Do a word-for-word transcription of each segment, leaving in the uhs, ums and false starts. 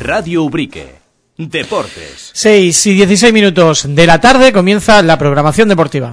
Radio Ubrique. Deportes. seis y dieciséis minutos de la tarde comienza la programación deportiva.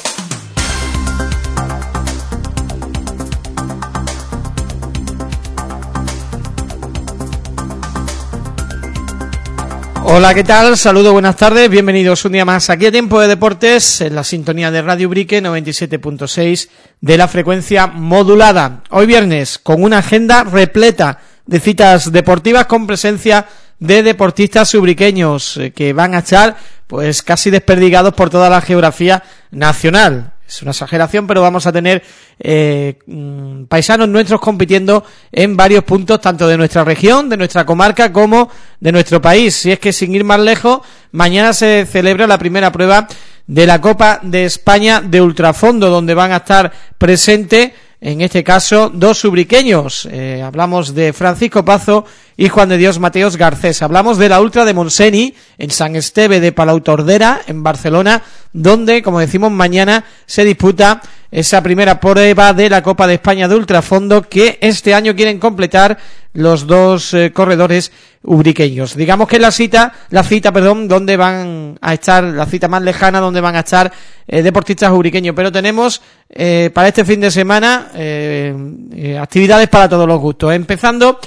Hola, ¿qué tal? Saludos, buenas tardes, bienvenidos un día más aquí a Tiempo de Deportes en la sintonía de Radio Ubrique noventa y siete punto seis de la frecuencia modulada. Hoy viernes con una agenda repleta de citas deportivas con presencia de deportistas ubriqueños eh, que van a estar pues casi desperdigados por toda la geografía nacional. Es una exageración, pero vamos a tener eh, paisanos nuestros compitiendo en varios puntos, tanto de nuestra región, de nuestra comarca, como de nuestro país. Y es que, sin ir más lejos, mañana se celebra la primera prueba de la Copa de España de Ultrafondo, donde van a estar presentes, en este caso, dos ubriqueños. Eh, hablamos de Francisco Pazo y Juan de Dios Mateos Garcés. Hablamos de la Ultra de Montseny, en San Esteve de Palautordera, en Barcelona, donde, como decimos, mañana se disputa esa primera prueba de la Copa de España de Ultrafondo que este año quieren completar los dos eh, corredores ubriqueños. Digamos que es la cita, la cita, perdón, donde van a estar, la cita más lejana donde van a estar eh, deportistas ubriqueños, pero tenemos eh, para este fin de semana eh, eh, actividades para todos los gustos, empezando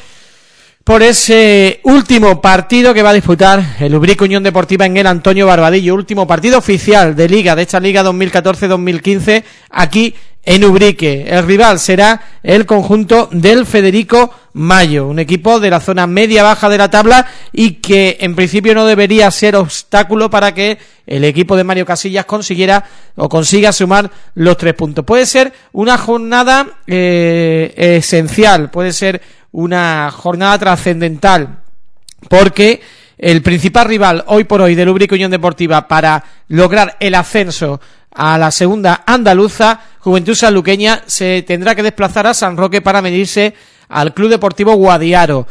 por ese último partido que va a disputar el Ubrique Unión Deportiva en el Antonio Barbadillo, último partido oficial de Liga, de esta Liga dos mil catorce dos mil quince, aquí en Ubrique. El rival será el conjunto del Federico Mayo, un equipo de la zona media-baja de la tabla y que en principio no debería ser obstáculo para que el equipo de Mario Casillas consiguiera o consiga sumar los tres puntos. Puede ser una jornada eh, esencial, puede ser una jornada trascendental, porque el principal rival hoy por hoy del Ubrique Unión Deportiva para lograr el ascenso a la segunda andaluza, Juventud Sanluqueña, se tendrá que desplazar a San Roque para medirse al Club Deportivo Guadiaro.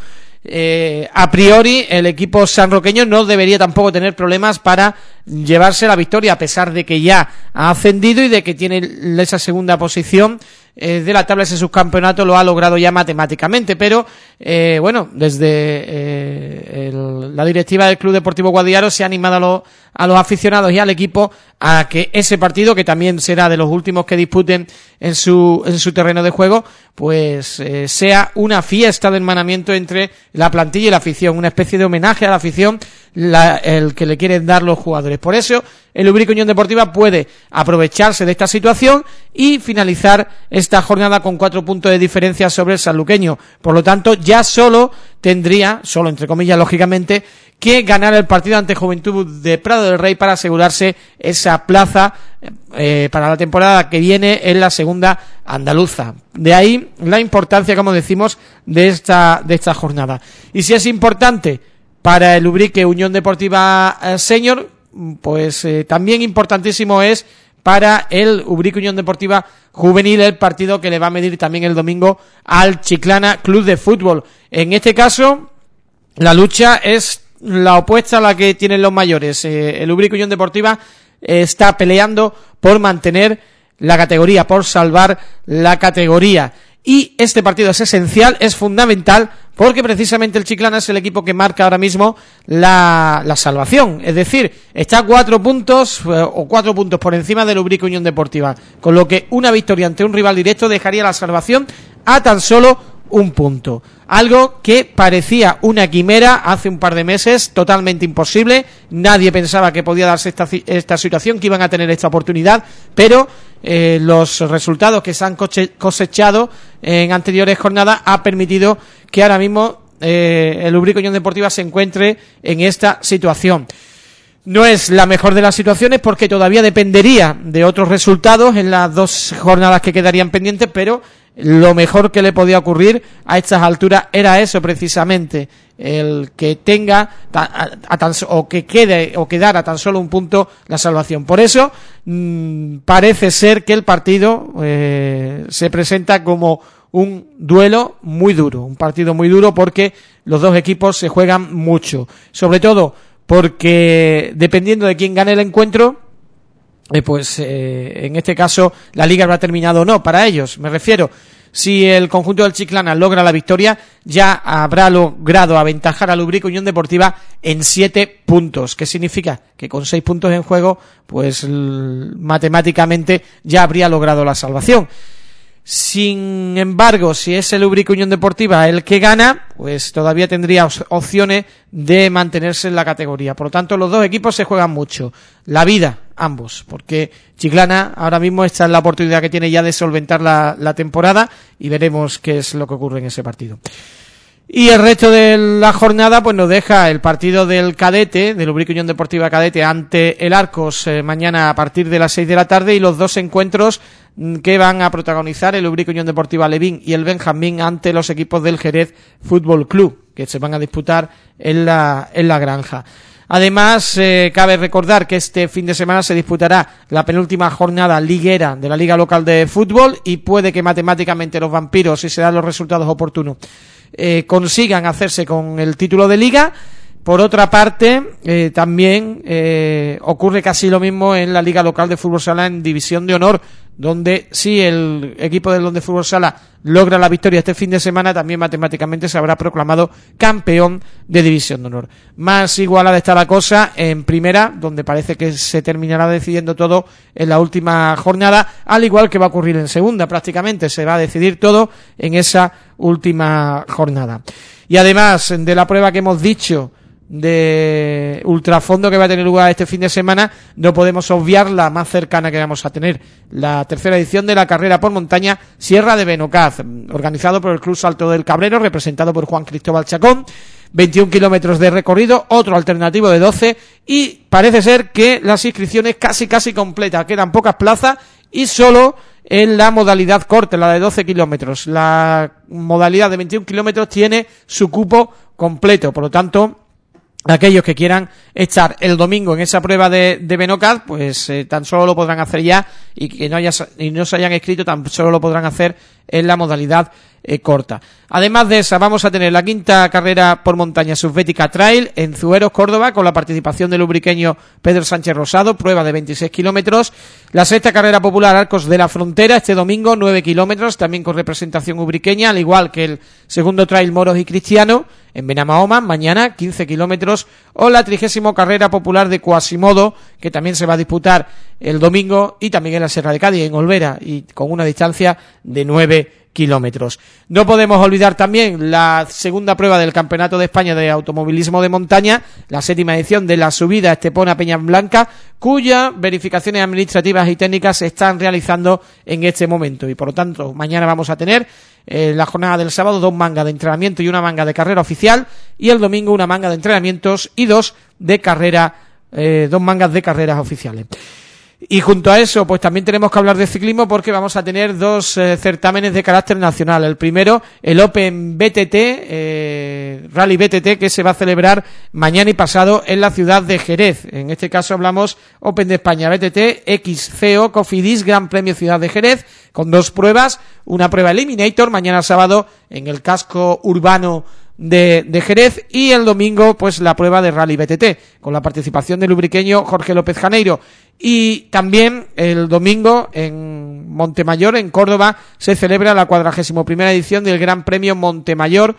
Eh, a priori el equipo sanroqueño no debería tampoco tener problemas para llevarse la victoria, a pesar de que ya ha ascendido y de que tiene esa segunda posición eh, de la tabla, ese subcampeonato lo ha logrado ya matemáticamente, pero eh, bueno, desde eh, el, la directiva del Club Deportivo Guadiaro se ha animado a, lo, a los aficionados y al equipo a que ese partido, que también será de los últimos que disputen en su en su terreno de juego, pues eh, sea una fiesta de hermanamiento entre la plantilla y la afición, una especie de homenaje a la afición, la, el que le quieren dar los jugadores. Por eso el Ubrique Unión Deportiva puede aprovecharse de esta situación y finalizar esta jornada con cuatro puntos de diferencia sobre el sanluqueño. Por lo tanto, ya solo tendría, solo entre comillas lógicamente, que ganar el partido ante Juventud de Prado del Rey para asegurarse esa plaza eh, para la temporada que viene en la segunda andaluza. De ahí la importancia, como decimos, de esta de esta jornada. Y si es importante para el Ubrique Unión Deportiva eh, Senior, pues eh, también importantísimo es para el Ubrique Unión Deportiva Juvenil el partido que le va a medir también el domingo al Chiclana Club de Fútbol. En este caso, la lucha es la opuesta a la que tienen los mayores. Eh, el Ubrique Unión Deportiva eh, está peleando por mantener la categoría, por salvar la categoría. Y este partido es esencial, es fundamental, porque precisamente el Chiclana es el equipo que marca ahora mismo la, la salvación. Es decir, está a cuatro puntos eh, o cuatro puntos por encima del Ubrique Unión Deportiva, con lo que una victoria ante un rival directo dejaría la salvación a tan solo un punto. Algo que parecía una quimera hace un par de meses, totalmente imposible. Nadie pensaba que podía darse esta, esta situación, que iban a tener esta oportunidad, pero eh, los resultados que se han cosechado en anteriores jornadas ha permitido que ahora mismo eh, el Ubrique Unión Deportiva se encuentre en esta situación. No es la mejor de las situaciones porque todavía dependería de otros resultados en las dos jornadas que quedarían pendientes, pero lo mejor que le podía ocurrir a estas alturas era eso precisamente, el que tenga a, a tan, o que quede o quedara tan solo un punto la salvación. Por eso mmm, parece ser que el partido eh, se presenta como un duelo muy duro, un partido muy duro porque los dos equipos se juegan mucho, sobre todo porque dependiendo de quién gane el encuentro, eh, pues eh, en este caso la liga habrá terminado o no para ellos. Me refiero, Si el conjunto del Chiclana logra la victoria, ya habrá logrado aventajar al Ubrique Unión Deportiva en siete puntos. ¿Qué significa? Que con seis puntos en juego, pues matemáticamente ya habría logrado la salvación. Sin embargo, si es el Ubrique Unión Deportiva el que gana, pues todavía tendría opciones de mantenerse en la categoría. Por lo tanto, los dos equipos se juegan mucho la vida, ambos, porque Chiclana ahora mismo esta es la oportunidad que tiene ya de solventar la, la temporada, y veremos qué es lo que ocurre en ese partido. Y el resto de la jornada pues nos deja el partido del Cadete, del Ubrique Unión Deportiva Cadete ante el Arcos eh, mañana a partir de las seis de la tarde, y los dos encuentros que van a protagonizar el Ubrique Unión Deportiva Levín y el Benjamín ante los equipos del Jerez Fútbol Club, que se van a disputar en la, en la granja. Además, eh, cabe recordar que este fin de semana se disputará la penúltima jornada liguera de la Liga Local de Fútbol, y puede que matemáticamente los vampiros, si se dan los resultados oportunos, eh, consigan hacerse con el título de Liga. Por otra parte, eh, también eh, ocurre casi lo mismo en la Liga Local de Fútbol Sala en División de Honor, donde si el equipo del Donde Fútbol Sala logra la victoria este fin de semana, también matemáticamente se habrá proclamado campeón de División de Honor. Más igualada está la cosa en Primera, donde parece que se terminará decidiendo todo en la última jornada, al igual que va a ocurrir en Segunda. Prácticamente se va a decidir todo en esa última jornada. Y además de la prueba que hemos dicho de ultrafondo que va a tener lugar este fin de semana, no podemos obviar la más cercana que vamos a tener, la tercera edición de la carrera por montaña Sierra de Benocaz, organizado por el Club Salto del Cabrero, representado por Juan Cristóbal Chacón. veintiún kilómetros de recorrido, otro alternativo de doce, y parece ser que las inscripciones casi casi completas, quedan pocas plazas y solo en la modalidad corta, la de doce kilómetros. La modalidad de veintiún kilómetros tiene su cupo completo, por lo tanto, aquellos que quieran estar el domingo en esa prueba de, de Benocaz, pues eh, tan solo lo podrán hacer ya, y que no haya, y no se hayan inscrito tan solo lo podrán hacer en la modalidad eh, corta. Además de esa, vamos a tener la quinta carrera por montaña Subbética Trail en Zueros, Córdoba, con la participación del ubriqueño Pedro Sánchez Rosado, prueba de veintiséis kilómetros. La sexta carrera popular Arcos de la Frontera, este domingo, nueve kilómetros, también con representación ubriqueña, al igual que el segundo Trail Moros y Cristiano, en Benamahoma, mañana, quince kilómetros, o la trigésima carrera popular de Quasimodo, que también se va a disputar el domingo, y también en la Sierra de Cádiz, en Olvera, y con una distancia de nueve kilómetros. No podemos olvidar también la segunda prueba del Campeonato de España de Automovilismo de Montaña, la séptima edición de la subida Estepona Peñasblanca, cuyas verificaciones administrativas y técnicas se están realizando en este momento, y por lo tanto mañana vamos a tener eh, la jornada del sábado dos mangas de entrenamiento y una manga de carrera oficial, y el domingo una manga de entrenamientos y dos de carrera, eh, dos mangas de carreras oficiales. Y junto a eso, pues también tenemos que hablar de ciclismo, porque vamos a tener dos eh, certámenes de carácter nacional. El primero, el Open B T T, eh, Rally B T T, que se va a celebrar mañana y pasado en la ciudad de Jerez. En este caso hablamos Open de España B T T, X C O, Cofidis, Gran Premio Ciudad de Jerez, con dos pruebas, una prueba Eliminator, mañana sábado en el casco urbano de, de Jerez, y el domingo pues la prueba de Rally B T T, con la participación del ubriqueño Jorge López Janeiro. Y también el domingo en Montemayor, en Córdoba, se celebra la cuadragésima primera edición del Gran Premio Montemayor,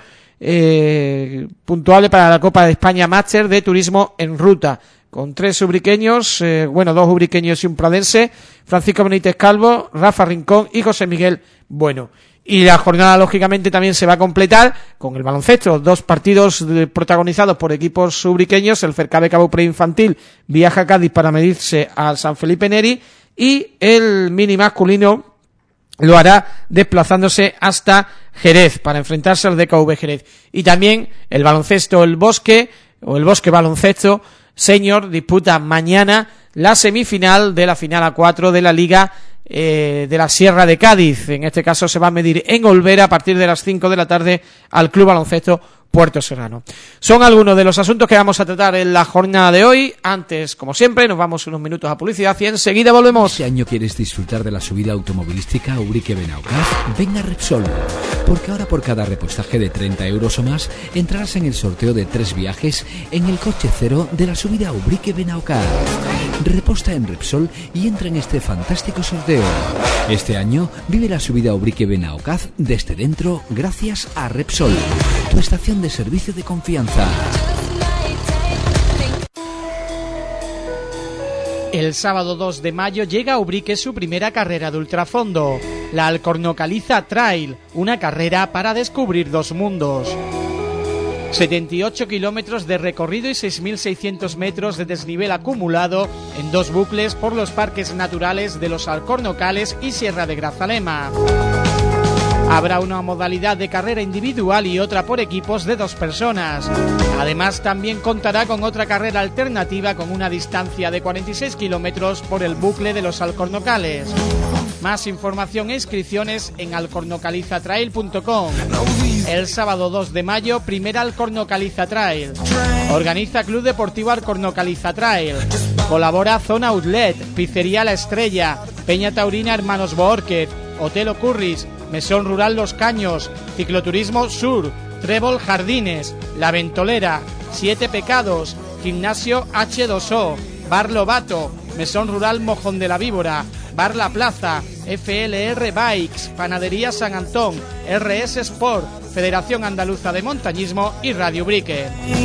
eh, puntuable para la Copa de España Máster de Turismo en Ruta, con tres ubriqueños, eh, bueno, dos ubriqueños y un pradense, Francisco Benítez Calvo, Rafa Rincón y José Miguel Bueno. Y la jornada, lógicamente, también se va a completar con el baloncesto, dos partidos protagonizados por equipos ubriqueños. El Fercabe Cabo Preinfantil viaja a Cádiz para medirse al San Felipe Neri, y el mini masculino lo hará desplazándose hasta Jerez para enfrentarse al D K V Jerez. Y también el baloncesto El Bosque, o el Bosque Baloncesto Senior, disputa mañana la semifinal de la final a cuatro de la Liga Eh, de la Sierra de Cádiz. En este caso se va a medir en Olvera a partir de las cinco de la tarde al Club Baloncesto Puerto Serrano. Son algunos de los asuntos que vamos a tratar en la jornada de hoy. Antes, como siempre, nos vamos unos minutos a publicidad y enseguida volvemos. ¿Este año quieres disfrutar de la subida automovilística Ubrique Benaocaz? Ven a Repsol, porque ahora por cada repostaje de treinta euros o más entrarás en el sorteo de tres viajes en el coche cero de la subida Ubrique Benaocaz. Reposta en Repsol y entra en este fantástico sorteo. Este año vive la subida Ubrique Benaocaz desde dentro gracias a Repsol, tu estación de servicio de confianza. El sábado dos de mayo llega a Ubrique su primera carrera de ultrafondo, la Alcornocaliza Trail, una carrera para descubrir dos mundos. setenta y ocho kilómetros de recorrido y seis mil seiscientos metros de desnivel acumulado en dos bucles por los parques naturales de los Alcornocales y Sierra de Grazalema. Habrá una modalidad de carrera individual y otra por equipos de dos personas. Además, también contará con otra carrera alternativa con una distancia de cuarenta y seis kilómetros por el bucle de los Alcornocales. Más información e inscripciones en alcornocaliza trail punto com. El sábado dos de mayo, primera Alcornocaliza Trail. Organiza Club Deportivo Alcornocaliza Trail. Colabora Zona Outlet, Pizzería La Estrella, Peña Taurina Hermanos Boórquez, Hotel Ocurris, Mesón Rural Los Caños, Cicloturismo Sur, Trébol Jardines, La Ventolera, Siete Pecados, Gimnasio H dos O, Bar Lobato, Mesón Rural Mojón de la Víbora, Bar La Plaza, F L R Bikes, Panadería San Antón, R S Sport, Federación Andaluza de Montañismo y Radio Ubrique.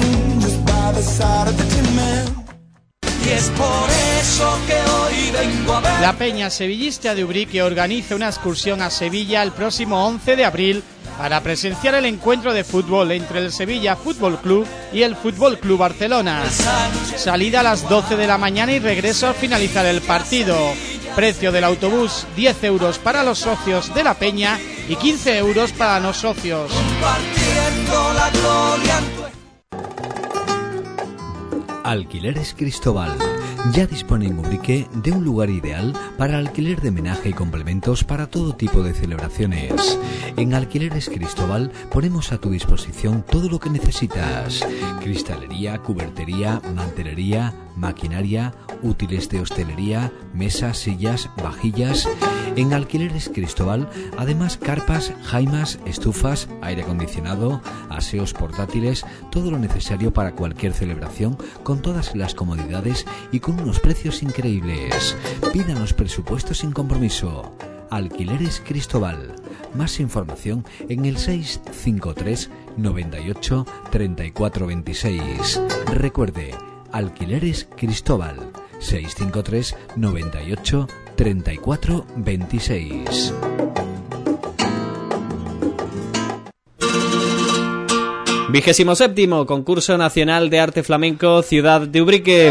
Y es por eso que hoy vengo a ver. La Peña Sevillista de Ubrique organiza una excursión a Sevilla el próximo once de abril para presenciar el encuentro de fútbol entre el Sevilla Fútbol Club y el Fútbol Club Barcelona. Salida a las doce de la mañana y regreso al finalizar el partido. Precio del autobús diez euros para los socios de la Peña y quince euros para no socios. Alquileres Cristóbal ya dispone en Ubrique de un lugar ideal para alquiler de menaje y complementos para todo tipo de celebraciones. En Alquileres Cristóbal ponemos a tu disposición todo lo que necesitas: cristalería, cubertería, mantelería, maquinaria, útiles de hostelería, mesas, sillas, vajillas. En Alquileres Cristóbal, además, carpas, jaimas, estufas, aire acondicionado, aseos portátiles, todo lo necesario para cualquier celebración, con todas las comodidades y con unos precios increíbles. Pídanos presupuestos sin compromiso. Alquileres Cristóbal. Más información en el seis cinco tres noventa y ocho treinta y cuatro veintiséis. Recuerde, Alquileres Cristóbal. seis cinco tres noventa y ocho treinta y cuatro veintiséis. Vigésimo séptimo Concurso Nacional de Arte Flamenco Ciudad de Ubrique.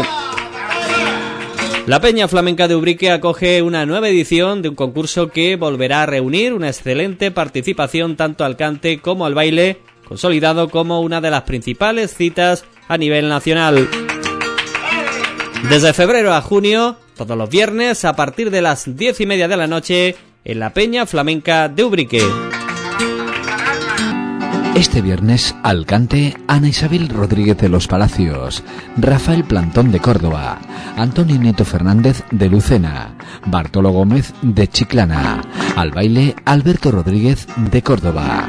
La Peña Flamenca de Ubrique acoge una nueva edición de un concurso que volverá a reunir una excelente participación tanto al cante como al baile, consolidado como una de las principales citas a nivel nacional. Desde febrero a junio, todos los viernes a partir de las diez y media de la noche, en la Peña Flamenca de Ubrique. Este viernes, al cante, Ana Isabel Rodríguez de los Palacios, Rafael Plantón de Córdoba, Antonio Nieto Fernández de Lucena, Bartolo Gómez de Chiclana, al baile, Alberto Rodríguez de Córdoba.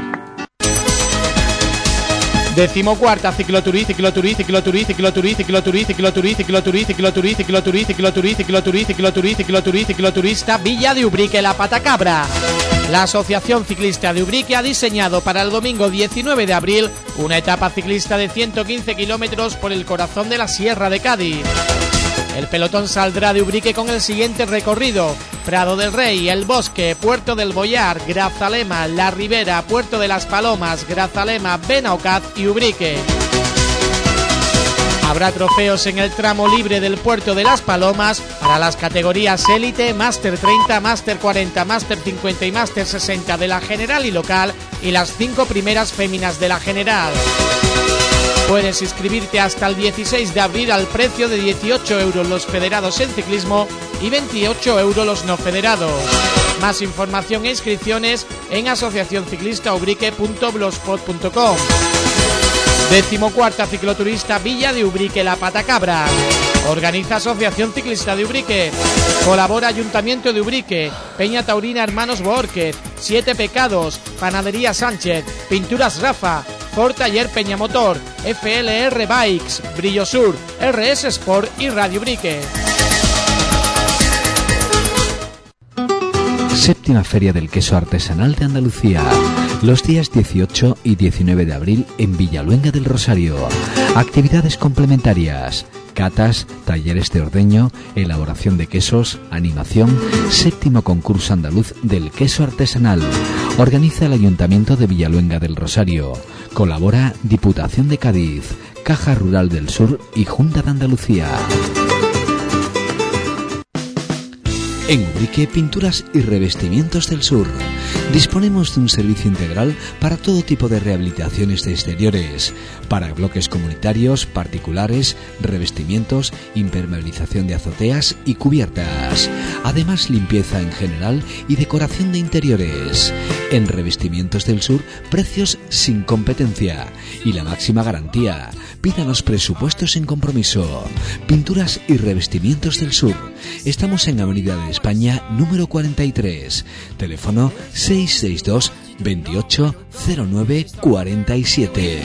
Decimocuarta cicloturí, cicloturí, cicloturí, cicloturí, cicloturí, cicloturí, cicloturí, cicloturí, cicloturí, cicloturí, cicloturí, cicloturí, cicloturí, cicloturista Villa de Ubrique La Patacabra. La Asociación Ciclista de Ubrique ha diseñado para el domingo diecinueve de abril una etapa ciclista de ciento quince kilómetros por el corazón de la Sierra de Cádiz. El pelotón saldrá de Ubrique con el siguiente recorrido: Prado del Rey, El Bosque, Puerto del Boyar, Grazalema, La Ribera, Puerto de las Palomas, Grazalema, Benaocaz y Ubrique. Habrá trofeos en el tramo libre del Puerto de las Palomas para las categorías Élite, Máster treinta, Máster cuarenta, Máster cincuenta y Máster sesenta de la general y local y las cinco primeras féminas de la general. Puedes inscribirte hasta el dieciséis de abril al precio de dieciocho euros los federados en ciclismo y veintiocho euros los no federados. Más información e inscripciones en asociación ciclista ubrique punto blogspot punto com. Decimocuarta cicloturista Villa de Ubrique La Patacabra. Organiza Asociación Ciclista de Ubrique. Colabora Ayuntamiento de Ubrique, Peña Taurina Hermanos Boórquez, Siete Pecados, Panadería Sánchez, Pinturas Rafa, Ford Taller Peñamotor, F L R Bikes, Brillo Sur, R S Sport y Radio Ubrique. Séptima Feria del Queso Artesanal de Andalucía, los días dieciocho y diecinueve de abril en Villaluenga del Rosario. Actividades complementarias: catas, talleres de ordeño, elaboración de quesos, animación, séptimo concurso andaluz del queso artesanal. Organiza el Ayuntamiento de Villaluenga del Rosario. Colabora Diputación de Cádiz, Caja Rural del Sur y Junta de Andalucía. En Ubrique, Pinturas y Revestimientos del Sur. Disponemos de un servicio integral para todo tipo de rehabilitaciones de exteriores, para bloques comunitarios, particulares, revestimientos, impermeabilización de azoteas y cubiertas. Además, limpieza en general y decoración de interiores. En Revestimientos del Sur, precios sin competencia y la máxima garantía. Pídanos presupuestos sin compromiso. Pinturas y Revestimientos del Sur. Estamos en Avenida de España número cuarenta y tres. Teléfono seis seis dos, veintiocho, cero nueve, cuarenta y siete.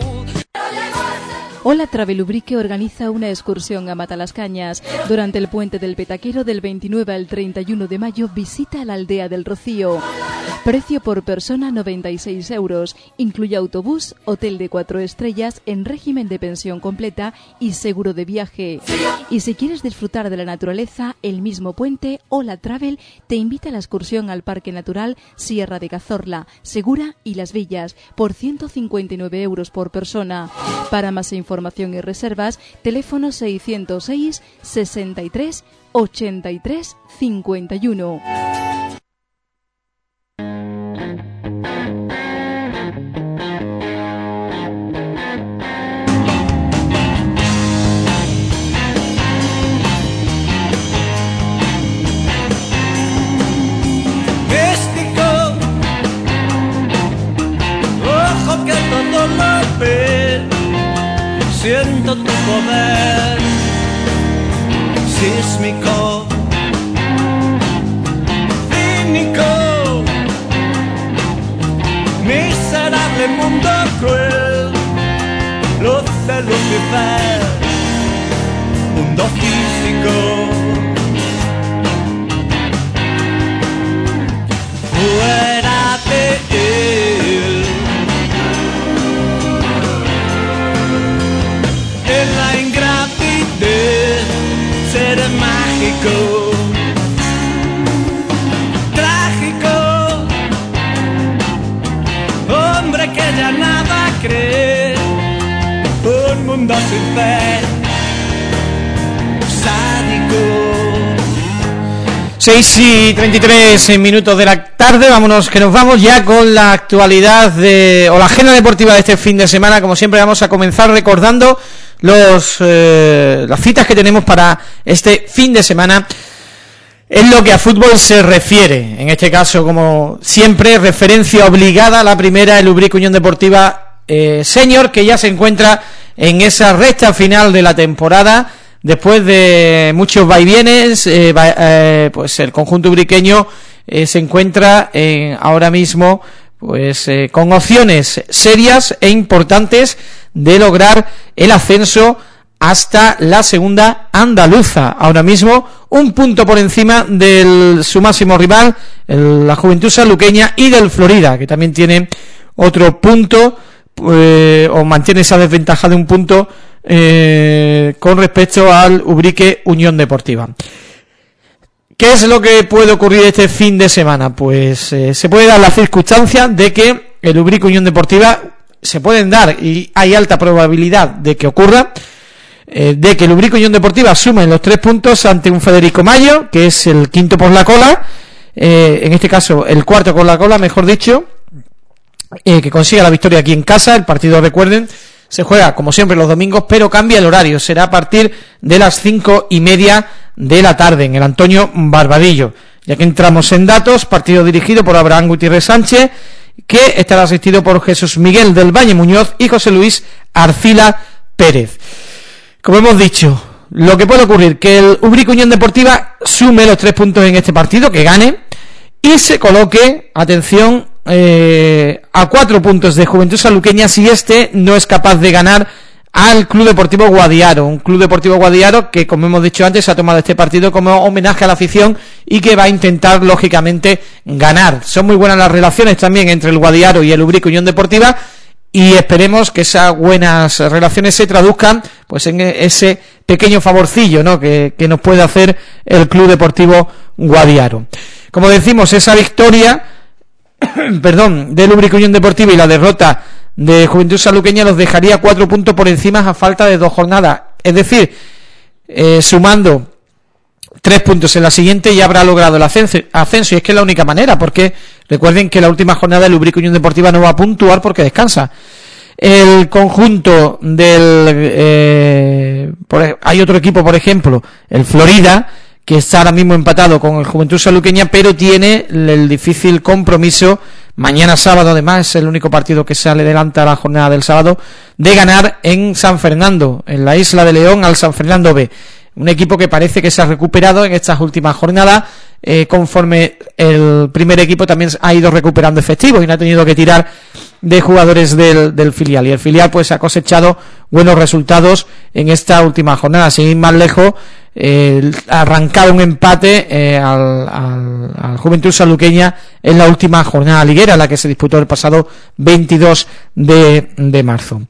Hola Travel Ubrique organiza una excursión a Matalascañas. Durante el puente del Petaquero del veintinueve al treinta y uno de mayo visita la aldea del Rocío. Precio por persona noventa y seis euros. Incluye autobús, hotel de cuatro estrellas en régimen de pensión completa y seguro de viaje. Y si quieres disfrutar de la naturaleza, el mismo puente, Hola Travel te invita a la excursión al Parque Natural Sierra de Cazorla, Segura y Las Villas por ciento cincuenta y nueve euros por persona. Para más información y reservas, teléfono seiscientos seis, sesenta y tres, ochenta y tres, cincuenta y uno. Siento tu poder sísmico, cínico, miserable mundo cruel, luz de Lucifer, mundo físico, fuera de él. En la ingravidez seré mágico, trágico, hombre que ya nada cree, un mundo sin fe, sádico. seis y treinta y tres minutos de la tarde, vámonos que nos vamos ya con la actualidad de o la agenda deportiva de este fin de semana. Como siempre vamos a comenzar recordando los eh, las citas que tenemos para este fin de semana en lo que a fútbol se refiere. En este caso, como siempre, referencia obligada a la primera, el Ubrique Unión Deportiva eh, Senior, que ya se encuentra en esa recta final de la temporada. Después de muchos vaivienes, eh, va, eh, pues el conjunto ubriqueño eh, se encuentra eh, ahora mismo pues eh, con opciones serias e importantes de lograr el ascenso hasta la segunda andaluza. Ahora mismo un punto por encima de su máximo rival, el, la Juventud Sanluqueña, y del Florida, que también tiene otro punto eh, o mantiene esa desventaja de un punto Eh, con respecto al Ubrique Unión Deportiva. ¿Qué es lo que puede ocurrir este fin de semana? Pues eh, se puede dar la circunstancia de que el Ubrique Unión Deportiva se pueden dar, y hay alta probabilidad de que ocurra, eh, de que el Ubrique Unión Deportiva suma en los tres puntos ante un Federico Mayo, que es el quinto por la cola, eh, en este caso el cuarto por la cola, mejor dicho, eh, que consiga la victoria aquí en casa. El partido, recuerden, se juega como siempre los domingos, pero cambia el horario, será a partir de las cinco y media de la tarde en el Antonio Barbadillo. Ya que entramos en datos, partido dirigido por Abraham Gutiérrez Sánchez, que estará asistido por Jesús Miguel del Valle Muñoz y José Luis Arcila Pérez. Como hemos dicho, lo que puede ocurrir, que el Ubrique Unión Deportiva sume los tres puntos en este partido, que gane, y se coloque, atención, eh, a cuatro puntos de Juventud Sanluqueña si este no es capaz de ganar al Club Deportivo Guadiaro, un Club Deportivo Guadiaro que, como hemos dicho antes, ha tomado este partido como homenaje a la afición y que va a intentar, lógicamente, ganar. Son muy buenas las relaciones también entre el Guadiaro y el Ubrique Unión Deportiva, y esperemos que esas buenas relaciones se traduzcan pues en ese pequeño favorcillo, ¿no?, que, que nos puede hacer el Club Deportivo Guadiaro. Como decimos, esa victoria perdón, del Ubrique Unión Deportiva y la derrota de Juventud Sanluqueña los dejaría cuatro puntos por encima a falta de dos jornadas, es decir, eh, sumando tres puntos en la siguiente ya habrá logrado el ascenso, ascenso, y es que es la única manera, porque recuerden que la última jornada el Ubrique Unión Deportiva no va a puntuar porque descansa. El conjunto del eh, por, hay otro equipo, por ejemplo, el Florida, que está ahora mismo empatado con el Juventud Sanluqueña, pero tiene el difícil compromiso mañana sábado, además es el único partido que sale delante a la jornada del sábado, de ganar en San Fernando, en la Isla de León, al San Fernando B. Un equipo que parece que se ha recuperado en estas últimas jornadas, eh, conforme el primer equipo también ha ido recuperando efectivos y no ha tenido que tirar de jugadores del, del filial, y el filial pues ha cosechado buenos resultados en esta última jornada. Sin ir más lejos, eh, ha arrancado un empate eh, al, al, al Juventud Sanluqueña en la última jornada liguera, la que se disputó el pasado veintidós de marzo.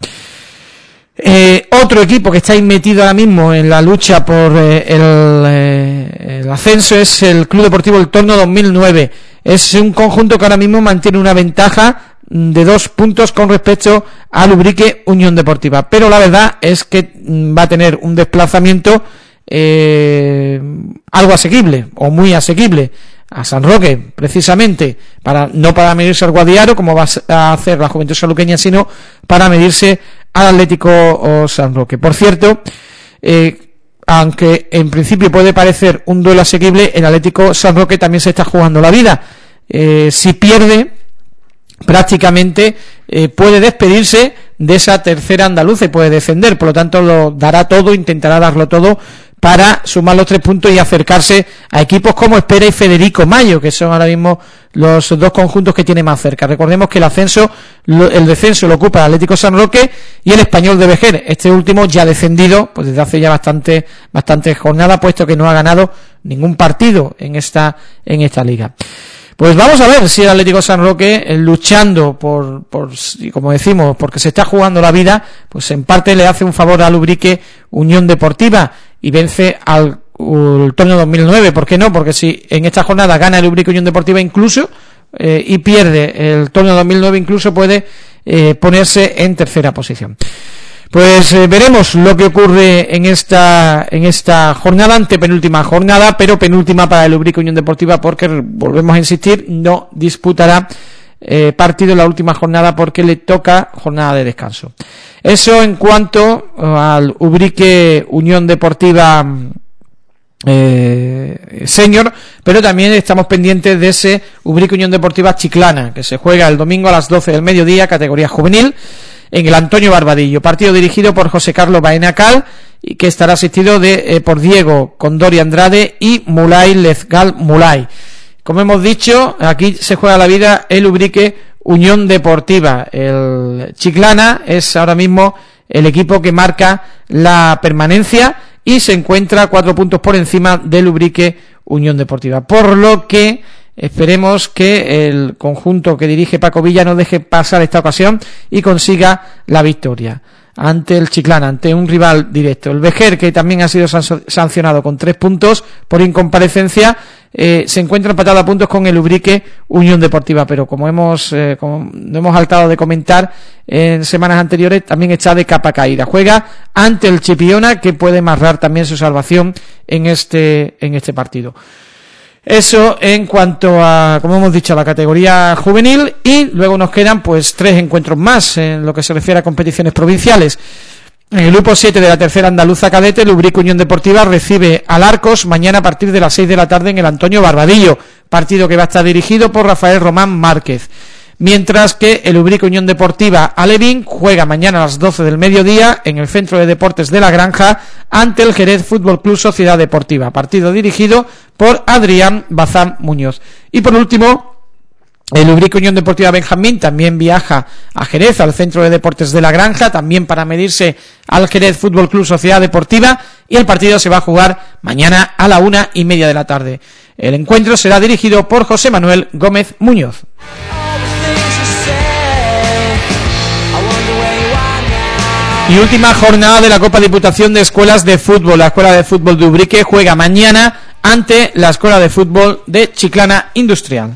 Eh, otro equipo que está ahí metido ahora mismo en la lucha por eh, el, eh, el ascenso es el Club Deportivo El Torno dos mil nueve. Es un conjunto que ahora mismo mantiene una ventaja de dos puntos con respecto al Ubrique Unión Deportiva, pero la verdad es que va a tener un desplazamiento eh, algo asequible o muy asequible a San Roque, precisamente, para no para medirse al Guadiaro como va a hacer la Juventud Sanluqueña, sino para medirse al Atlético o San Roque. Por cierto, eh, aunque en principio puede parecer un duelo asequible, el Atlético San Roque también se está jugando la vida. Eh, si pierde, prácticamente eh, puede despedirse de esa tercera andaluza y puede descender, por lo tanto lo dará todo, intentará darlo todo para sumar los tres puntos y acercarse a equipos como Espera y Federico Mayo, que son ahora mismo los dos conjuntos que tiene más cerca. Recordemos que el ascenso, el descenso lo ocupa el Atlético San Roque y el Español de Vejer, este último ya descendido pues desde hace ya bastante bastante jornada, puesto que no ha ganado ningún partido en esta en esta liga. Pues vamos a ver si el Atlético San Roque, eh, luchando por, por, como decimos, porque se está jugando la vida, pues en parte le hace un favor al Ubrique Unión Deportiva y vence al el Torno dos mil nueve. ¿Por qué no? Porque si en esta jornada gana el Ubrique Unión Deportiva incluso eh, y pierde el Torno dos mil nueve, incluso puede eh, ponerse en tercera posición. Pues eh, veremos lo que ocurre en esta en esta jornada, antepenúltima jornada, pero penúltima para el Ubrique Unión Deportiva, porque volvemos a insistir, no disputará eh, partido en la última jornada porque le toca jornada de descanso. Eso en cuanto al Ubrique Unión Deportiva eh, senior, pero también estamos pendientes de ese Ubrique Unión Deportiva Chiclana, que se juega el domingo a las doce del mediodía, categoría juvenil, en el Antonio Barbadillo, partido dirigido por José Carlos Baena Cal, y que estará asistido de, eh, por Diego Condori Andrade y Mulay Lezgal Mulay. Como hemos dicho, aquí se juega la vida el Ubrique Unión Deportiva. El Chiclana es ahora mismo el equipo que marca la permanencia y se encuentra cuatro puntos por encima del Ubrique Unión Deportiva, por lo que esperemos que el conjunto que dirige Paco Villa no deje pasar esta ocasión y consiga la victoria ante el Chiclana, ante un rival directo. El Vejer, que también ha sido sancionado con tres puntos por incomparecencia, eh, se encuentra empatado a puntos con el Ubrique Unión Deportiva, pero como hemos eh, como hemos saltado de comentar en semanas anteriores, también está de capa caída. Juega ante el Chipiona, que puede amarrar también su salvación en este en este partido. Eso en cuanto a, como hemos dicho, a la categoría juvenil, y luego nos quedan pues tres encuentros más en lo que se refiere a competiciones provinciales. En el grupo siete de la tercera andaluza cadete, el Ubrique Unión Deportiva recibe al Arcos mañana a partir de las seis de la tarde en el Antonio Barbadillo, partido que va a estar dirigido por Rafael Román Márquez. mientras que el Ubrique Unión Deportiva Alevín juega mañana a las doce del mediodía en el Centro de Deportes de La Granja ante el Jerez Fútbol Club Sociedad Deportiva, partido dirigido por Adrián Bazán Muñoz. Y por último, el Ubrique Unión Deportiva Benjamín también viaja a Jerez, al Centro de Deportes de La Granja, también para medirse al Jerez Fútbol Club Sociedad Deportiva, y el partido se va a jugar mañana a la una y media de la tarde. El encuentro será dirigido por José Manuel Gómez Muñoz. Y última jornada de la Copa Diputación de Escuelas de Fútbol. La Escuela de Fútbol de Ubrique juega mañana ante la Escuela de Fútbol de Chiclana Industrial.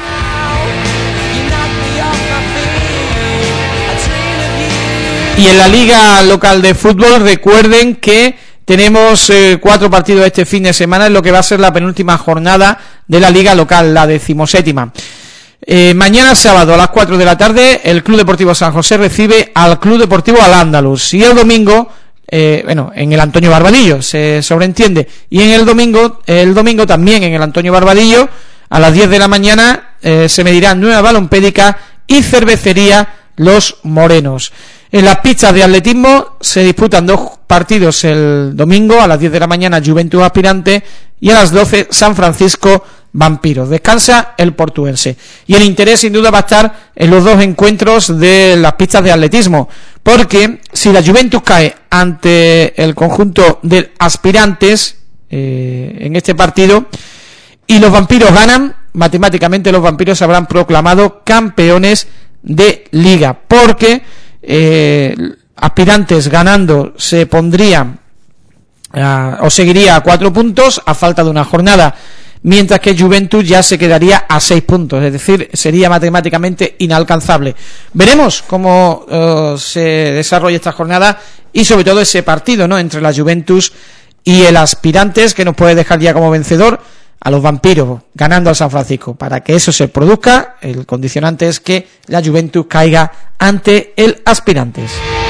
Y en la Liga Local de Fútbol, recuerden que tenemos eh, cuatro partidos este fin de semana, en lo que va a ser la penúltima jornada de la Liga Local, la decimoséptima. Eh, mañana sábado a las cuatro de la tarde el Club Deportivo San José recibe al Club Deportivo Al-Ándalus, y el domingo, eh, bueno, en el Antonio Barbadillo, se sobreentiende, y en el domingo, el domingo también en el Antonio Barbadillo, a las diez de la mañana, eh, se medirán Nueva Balompédica y Cervecería Los Morenos. En las pistas de atletismo se disputan dos partidos el domingo, a las diez de la mañana Juventud Aspirante y a las doce San Francisco Vampiros. Descansa el portuense. Y el interés sin duda va a estar en los dos encuentros de las pistas de atletismo, porque si la Juventus cae ante el conjunto de Aspirantes eh, en este partido y los Vampiros ganan, matemáticamente los Vampiros se habrán proclamado campeones de liga, porque eh, Aspirantes ganando se pondría uh, o seguiría a cuatro puntos a falta de una jornada, mientras que Juventus ya se quedaría a seis puntos, es decir, sería matemáticamente inalcanzable. Veremos cómo uh, se desarrolla esta jornada y sobre todo ese partido, ¿no?, entre la Juventus y el Aspirantes, que nos puede dejar ya como vencedor a los Vampiros ganando al San Francisco. Para que eso se produzca, el condicionante es que la Juventus caiga ante el Aspirantes.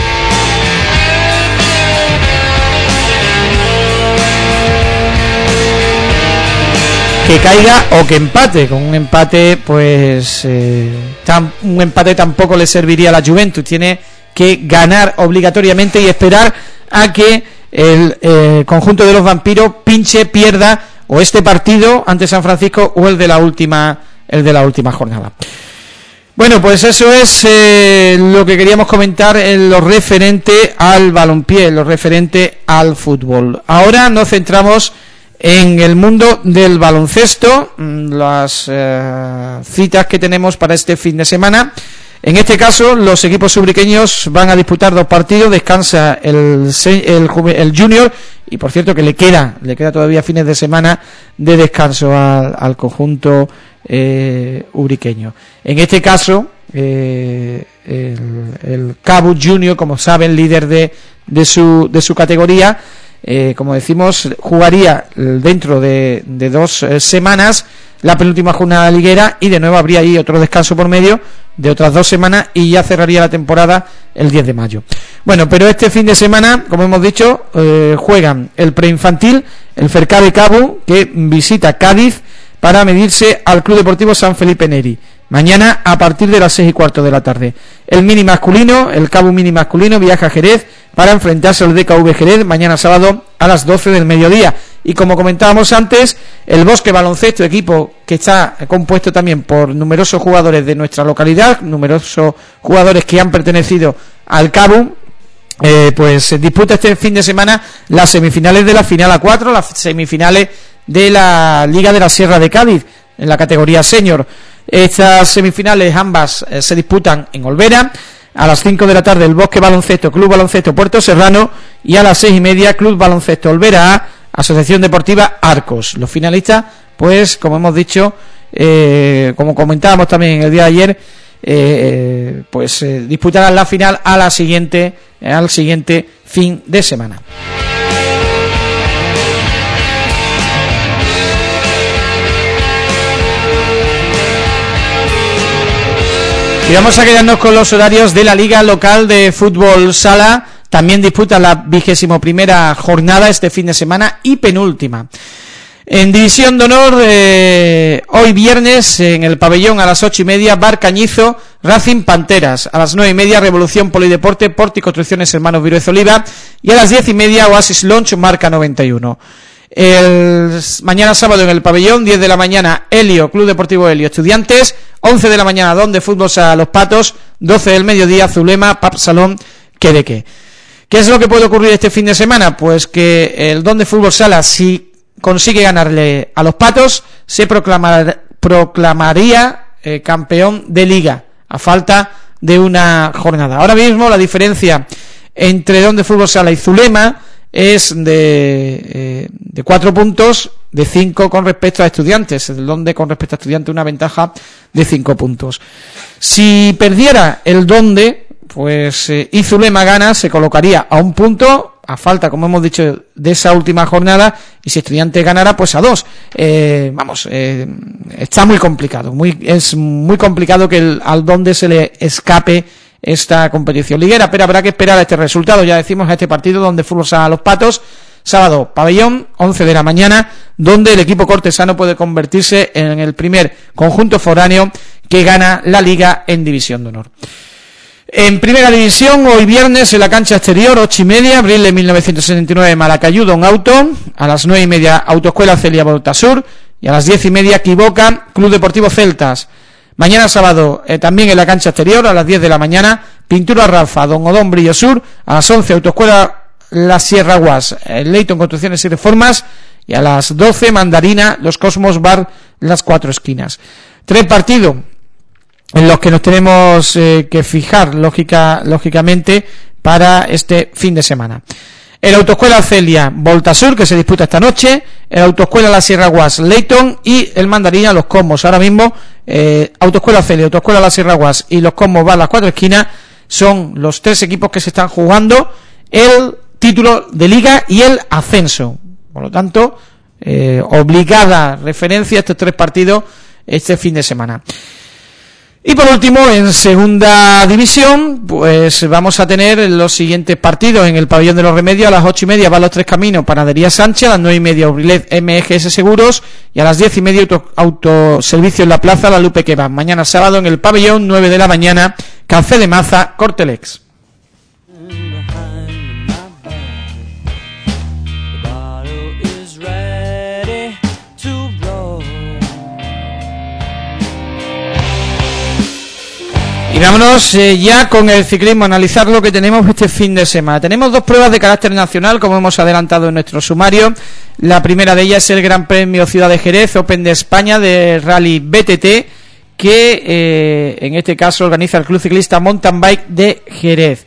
Que caiga o que empate. Con un empate, pues eh, tan, un empate tampoco le serviría a la Juventus. Tiene que ganar obligatoriamente y esperar a que el eh, conjunto de los Vampiros pinche, pierda o este partido ante San Francisco o el de la última el de la última jornada. Bueno, pues eso es eh, lo que queríamos comentar en lo referente al balompié, en lo referente al fútbol. Ahora nos centramos en el mundo del baloncesto, las eh, citas que tenemos para este fin de semana. En este caso, los equipos ubriqueños van a disputar dos partidos, descansa el, el, el Junior, y por cierto que le queda le queda todavía fines de semana de descanso al, al conjunto eh, ubriqueño. En este caso, eh, el, el Cabo Junior, como saben, líder de, de, su, de su categoría, eh, como decimos, jugaría dentro de, de dos eh, semanas la penúltima jornada liguera, y de nuevo habría ahí otro descanso por medio de otras dos semanas y ya cerraría la temporada el diez de mayo. Bueno, pero este fin de semana, como hemos dicho, eh, juegan el preinfantil, el Fercade Cabo, que visita Cádiz para medirse al Club Deportivo San Felipe Neri, mañana a partir de las seis y cuarto de la tarde. El mini masculino, el Cabo mini masculino, viaja a Jerez para enfrentarse al D K V Jerez mañana sábado a las doce del mediodía. Y como comentábamos antes, el Bosque Baloncesto, equipo que está compuesto también por numerosos jugadores de nuestra localidad, numerosos jugadores que han pertenecido al Cabo, eh, pues disputa este fin de semana las semifinales de la final A cuatro, las semifinales de la Liga de la Sierra de Cádiz, en la categoría senior. Estas semifinales ambas eh, se disputan en Olvera. A las cinco de la tarde el Bosque Baloncesto, Club Baloncesto Puerto Serrano, y a las seis y media Club Baloncesto Olvera A, Asociación Deportiva Arcos. Los finalistas, pues como hemos dicho, eh, como comentábamos también el día de ayer, eh, pues eh, disputarán la final a la siguiente, eh, al siguiente fin de semana. Y vamos a quedarnos con los horarios de la Liga Local de Fútbol Sala. También disputa la vigésimo primera jornada este fin de semana y penúltima. En División de Honor, eh, hoy viernes, en el pabellón a las ocho y media, Bar Cañizo, Racing Panteras. A las nueve y media, Revolución Polideporte, Porti Construcciones Hermanos Viruez Oliva. Y a las diez y media, Oasis Launch, Marca noventa y uno. El mañana sábado en el pabellón, diez de la mañana, Helio, Club Deportivo Helio, Estudiantes. once de la mañana, Don de Fútbol a Los Patos. doce del mediodía, Zulema, Pap Salón, Quedeque. ¿Qué es lo que puede ocurrir este fin de semana? Pues que el Don de Fútbol Sala, si consigue ganarle a Los Patos, se proclamar, proclamaría eh, campeón de Liga, a falta de una jornada. Ahora mismo la diferencia entre Don de Fútbol Sala y Zulema es de, eh, de cuatro puntos, de cinco con respecto a Estudiantes. El Donde con respecto a Estudiantes una ventaja de cinco puntos. Si perdiera el Donde, pues eh, y Zulema gana, se colocaría a un punto, a falta, como hemos dicho, de esa última jornada, y si Estudiantes ganara, pues a dos. Eh, vamos, eh, está muy complicado, muy es muy complicado que el, al Donde se le escape esta competición liguera, pero habrá que esperar a este resultado. Ya decimos, a este partido donde Fútbol a Los Patos, sábado, pabellón, once de la mañana, donde el equipo cortesano puede convertirse en el primer conjunto foráneo que gana la Liga en División de Honor. En Primera División, hoy viernes, en la cancha exterior, ocho y media, abril de mil novecientos setenta y nueve, Malacayú, Don Auto. A las nueve y media, Autoescuela Celia Voltasur. Y a las diez y media, Quiboca, Club Deportivo Celtas. Mañana sábado, eh, también en la cancha exterior, a las diez de la mañana, Pintura Rafa, Don Odón, Brillo Sur. A las once, Autoescuela La Sierra Guas, eh, Leighton Construcciones y Reformas. Y a las doce, Mandarina, Los Cosmos Bar, Las Cuatro Esquinas. Tres partidos en los que nos tenemos eh, que fijar lógica, lógicamente para este fin de semana. El Autoescuela Celia Voltasur, que se disputa esta noche, el Autoescuela La Sierra Guas Leighton y el Mandarina Los Cosmos. Ahora mismo eh, Autoescuela Celia, Autoescuela La Sierra Guas y Los Cosmos Bar Las Cuatro Esquinas son los tres equipos que se están jugando el título de Liga y el ascenso. Por lo tanto, eh, obligada referencia a estos tres partidos este fin de semana. Y por último, en Segunda División, pues vamos a tener los siguientes partidos. En el Pabellón de los Remedios, a las ocho y media, va Los Tres Caminos, Panadería Sánchez. A las nueve y media, Aurilet, M G S Seguros. Y a las diez y media, auto, Autoservicio en la Plaza, La Lupe que va. Mañana sábado, en el Pabellón, nueve de la mañana, Café de Maza, Cortelex. Y vámonos eh, ya con el ciclismo, analizar lo que tenemos este fin de semana. Tenemos dos pruebas de carácter nacional, como hemos adelantado en nuestro sumario. La primera de ellas es el Gran Premio Ciudad de Jerez, Open de España de Rally B T T, que eh, en este caso organiza el Club Ciclista Mountain Bike de Jerez.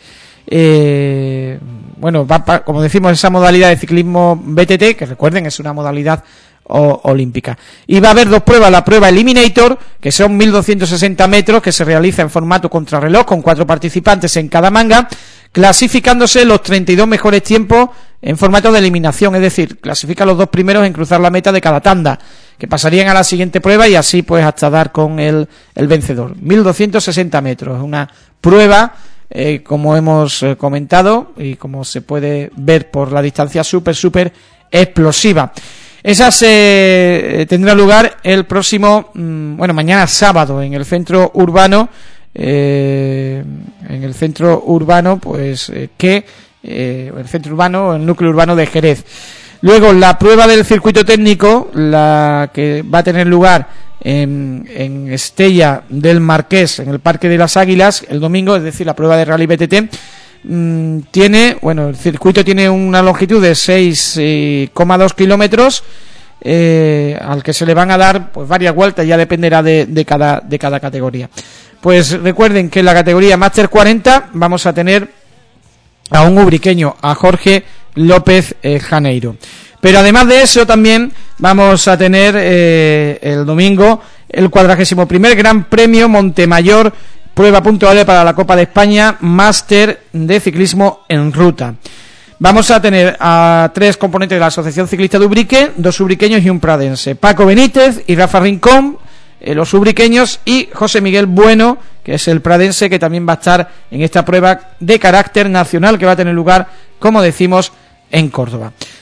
Eh, bueno, va pa, como decimos, esa modalidad de ciclismo B T T, que recuerden es una modalidad O, olímpica. Y va a haber dos pruebas, la prueba Eliminator, que son mil doscientos sesenta metros, que se realiza en formato contrarreloj, con cuatro participantes en cada manga, clasificándose los treinta y dos mejores tiempos en formato de eliminación, es decir, clasifica los dos primeros en cruzar la meta de cada tanda, que pasarían a la siguiente prueba y así pues hasta dar con el, el vencedor. mil doscientos sesenta metros, una prueba eh, como hemos eh, comentado y como se puede ver por la distancia, súper, súper explosiva. Esa se tendrá lugar el próximo, bueno, mañana sábado en el centro urbano, eh, en el centro urbano, pues eh, que eh, el centro urbano, el núcleo urbano de Jerez. Luego la prueba del circuito técnico, la que va a tener lugar en, en Estella del Marqués, en el Parque de las Águilas, el domingo, es decir, la prueba de Rally B T T. Tiene, bueno, el circuito tiene una longitud de seis coma dos kilómetros, eh, al que se le van a dar pues varias vueltas, ya dependerá de, de cada de cada categoría. Pues recuerden que en la categoría Máster cuarenta vamos a tener a un ubriqueño, a Jorge López eh, Janeiro. Pero además de eso también vamos a tener eh, el domingo el cuadragésimo primer Gran Premio Montemayor, prueba puntual para la Copa de España, máster de ciclismo en ruta. Vamos a tener a tres componentes de la Asociación Ciclista de Ubrique, dos ubriqueños y un pradense. Paco Benítez y Rafa Rincón, eh, los ubriqueños, y José Miguel Bueno, que es el pradense, que también va a estar en esta prueba de carácter nacional que va a tener lugar, como decimos, en Córdoba.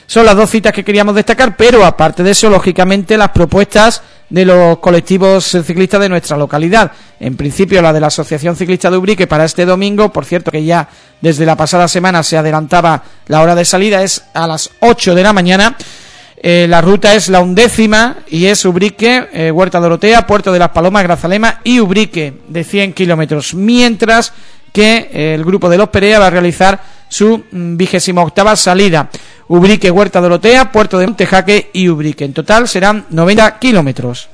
Son las dos citas que queríamos destacar, pero aparte de eso, lógicamente, las propuestas de los colectivos ciclistas de nuestra localidad. En principio, la de la Asociación Ciclista de Ubrique para este domingo, por cierto que ya desde la pasada semana se adelantaba la hora de salida, es a las ocho de la mañana. Eh, la ruta es la undécima y es Ubrique, eh, Huerta Dorotea, Puerto de las Palomas, Grazalema y Ubrique, de cien kilómetros, mientras que eh, el grupo de los Perea va a realizar su vigésima octava salida. Ubrique, Huerta Dorotea, Puerto de Montejaque y Ubrique. En total serán noventa kilómetros.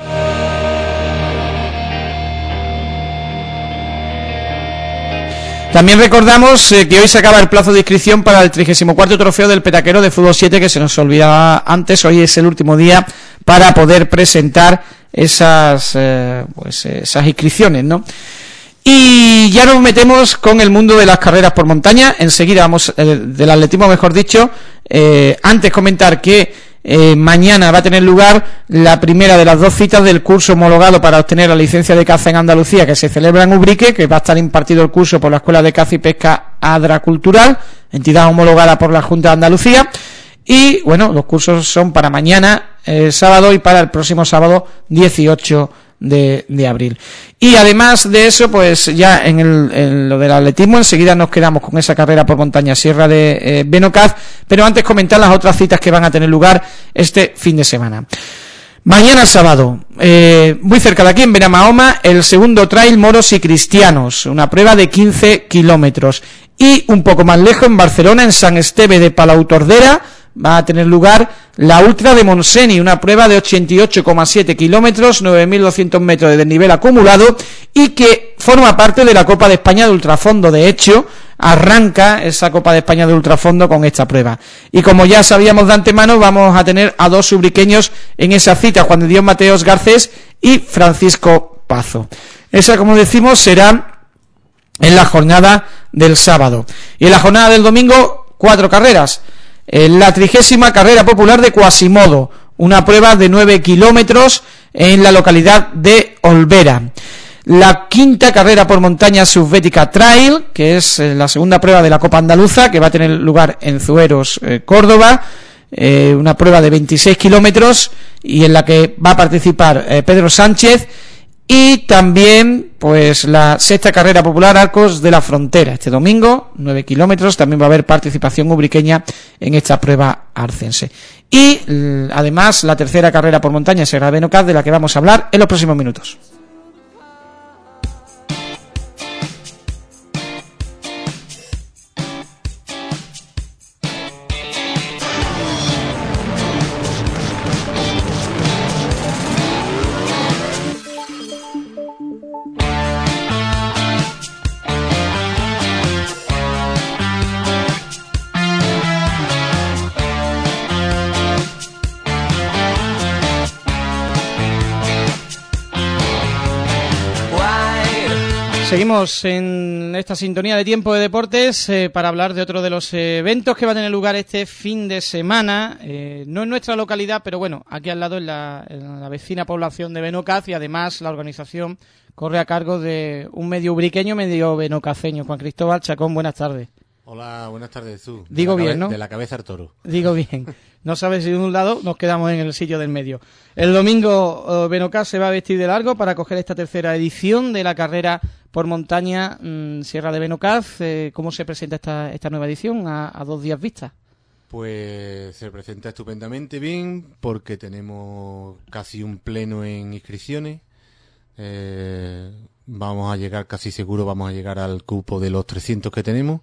También recordamos eh, que hoy se acaba el plazo de inscripción para el trigésimo cuarto trofeo del Petaquero de Fútbol siete, que se nos olvidaba antes. Hoy es el último día para poder presentar esas eh, pues esas inscripciones, ¿no? Y ya nos metemos con el mundo de las carreras por montaña. Enseguida vamos, eh, del atletismo mejor dicho. Eh, antes comentar que Eh, mañana va a tener lugar la primera de las dos citas del curso homologado para obtener la licencia de caza en Andalucía, que se celebra en Ubrique, que va a estar impartido el curso por la Escuela de Caza y Pesca Adra Cultural, entidad homologada por la Junta de Andalucía. Y bueno, los cursos son para mañana, eh, sábado, y para el próximo sábado dieciocho de, de abril. Y además de eso, pues ya en, el, en lo del atletismo, enseguida nos quedamos con esa carrera por montaña Sierra de eh, Benocaz, pero antes comentar las otras citas que van a tener lugar este fin de semana. Mañana sábado, eh, muy cerca de aquí en Benamahoma, el segundo trail Moros y Cristianos, una prueba de quince kilómetros. Y un poco más lejos, en Barcelona, en San Esteve de Palautordera, va a tener lugar la Ultra de Montseny, una prueba de ochenta y ocho coma siete kilómetros, nueve mil doscientos metros de desnivel acumulado, y que forma parte de la Copa de España de Ultrafondo. De hecho, arranca esa Copa de España de Ultrafondo con esta prueba. Y como ya sabíamos de antemano, vamos a tener a dos ubriqueños en esa cita, Juan de Dios Mateos Garcés y Francisco Pazo. Esa, como decimos, será en la jornada del sábado. Y en la jornada del domingo, cuatro carreras. En la trigésima carrera popular de Quasimodo, una prueba de nueve kilómetros en la localidad de Olvera. La quinta carrera por montaña Subbética Trail, que es la segunda prueba de la Copa Andaluza, que va a tener lugar en Zueros, eh, Córdoba, eh, una prueba de veintiséis kilómetros y en la que va a participar eh, Pedro Sánchez. Y también pues la sexta carrera popular Arcos de la Frontera, este domingo, nueve kilómetros, también va a haber participación ubriqueña en esta prueba arcense. Y además la tercera carrera por montaña Sierra de Benocaz, de la que vamos a hablar en los próximos minutos. Seguimos en esta sintonía de Tiempo de Deportes eh, para hablar de otro de los eh, eventos que va a tener lugar este fin de semana, eh, no en nuestra localidad, pero bueno, aquí al lado en la, en la vecina población de Benocaz, y además la organización corre a cargo de un medio ubriqueño, medio benocaceño. Juan Cristóbal Chacón, buenas tardes. Hola, buenas tardes, tú. Digo bien, ¿no? De la cabeza al toro. Digo bien. No sabes si de un lado nos quedamos en el sitio del medio. El domingo uh, Benocaz se va a vestir de largo para coger esta tercera edición de la carrera por montaña mmm, Sierra de Benocaz. Eh, ¿Cómo se presenta esta, esta nueva edición a, a dos días vista? Pues se presenta estupendamente bien porque tenemos casi un pleno en inscripciones. Eh, vamos a llegar, casi seguro, vamos a llegar al cupo de los trescientos que tenemos.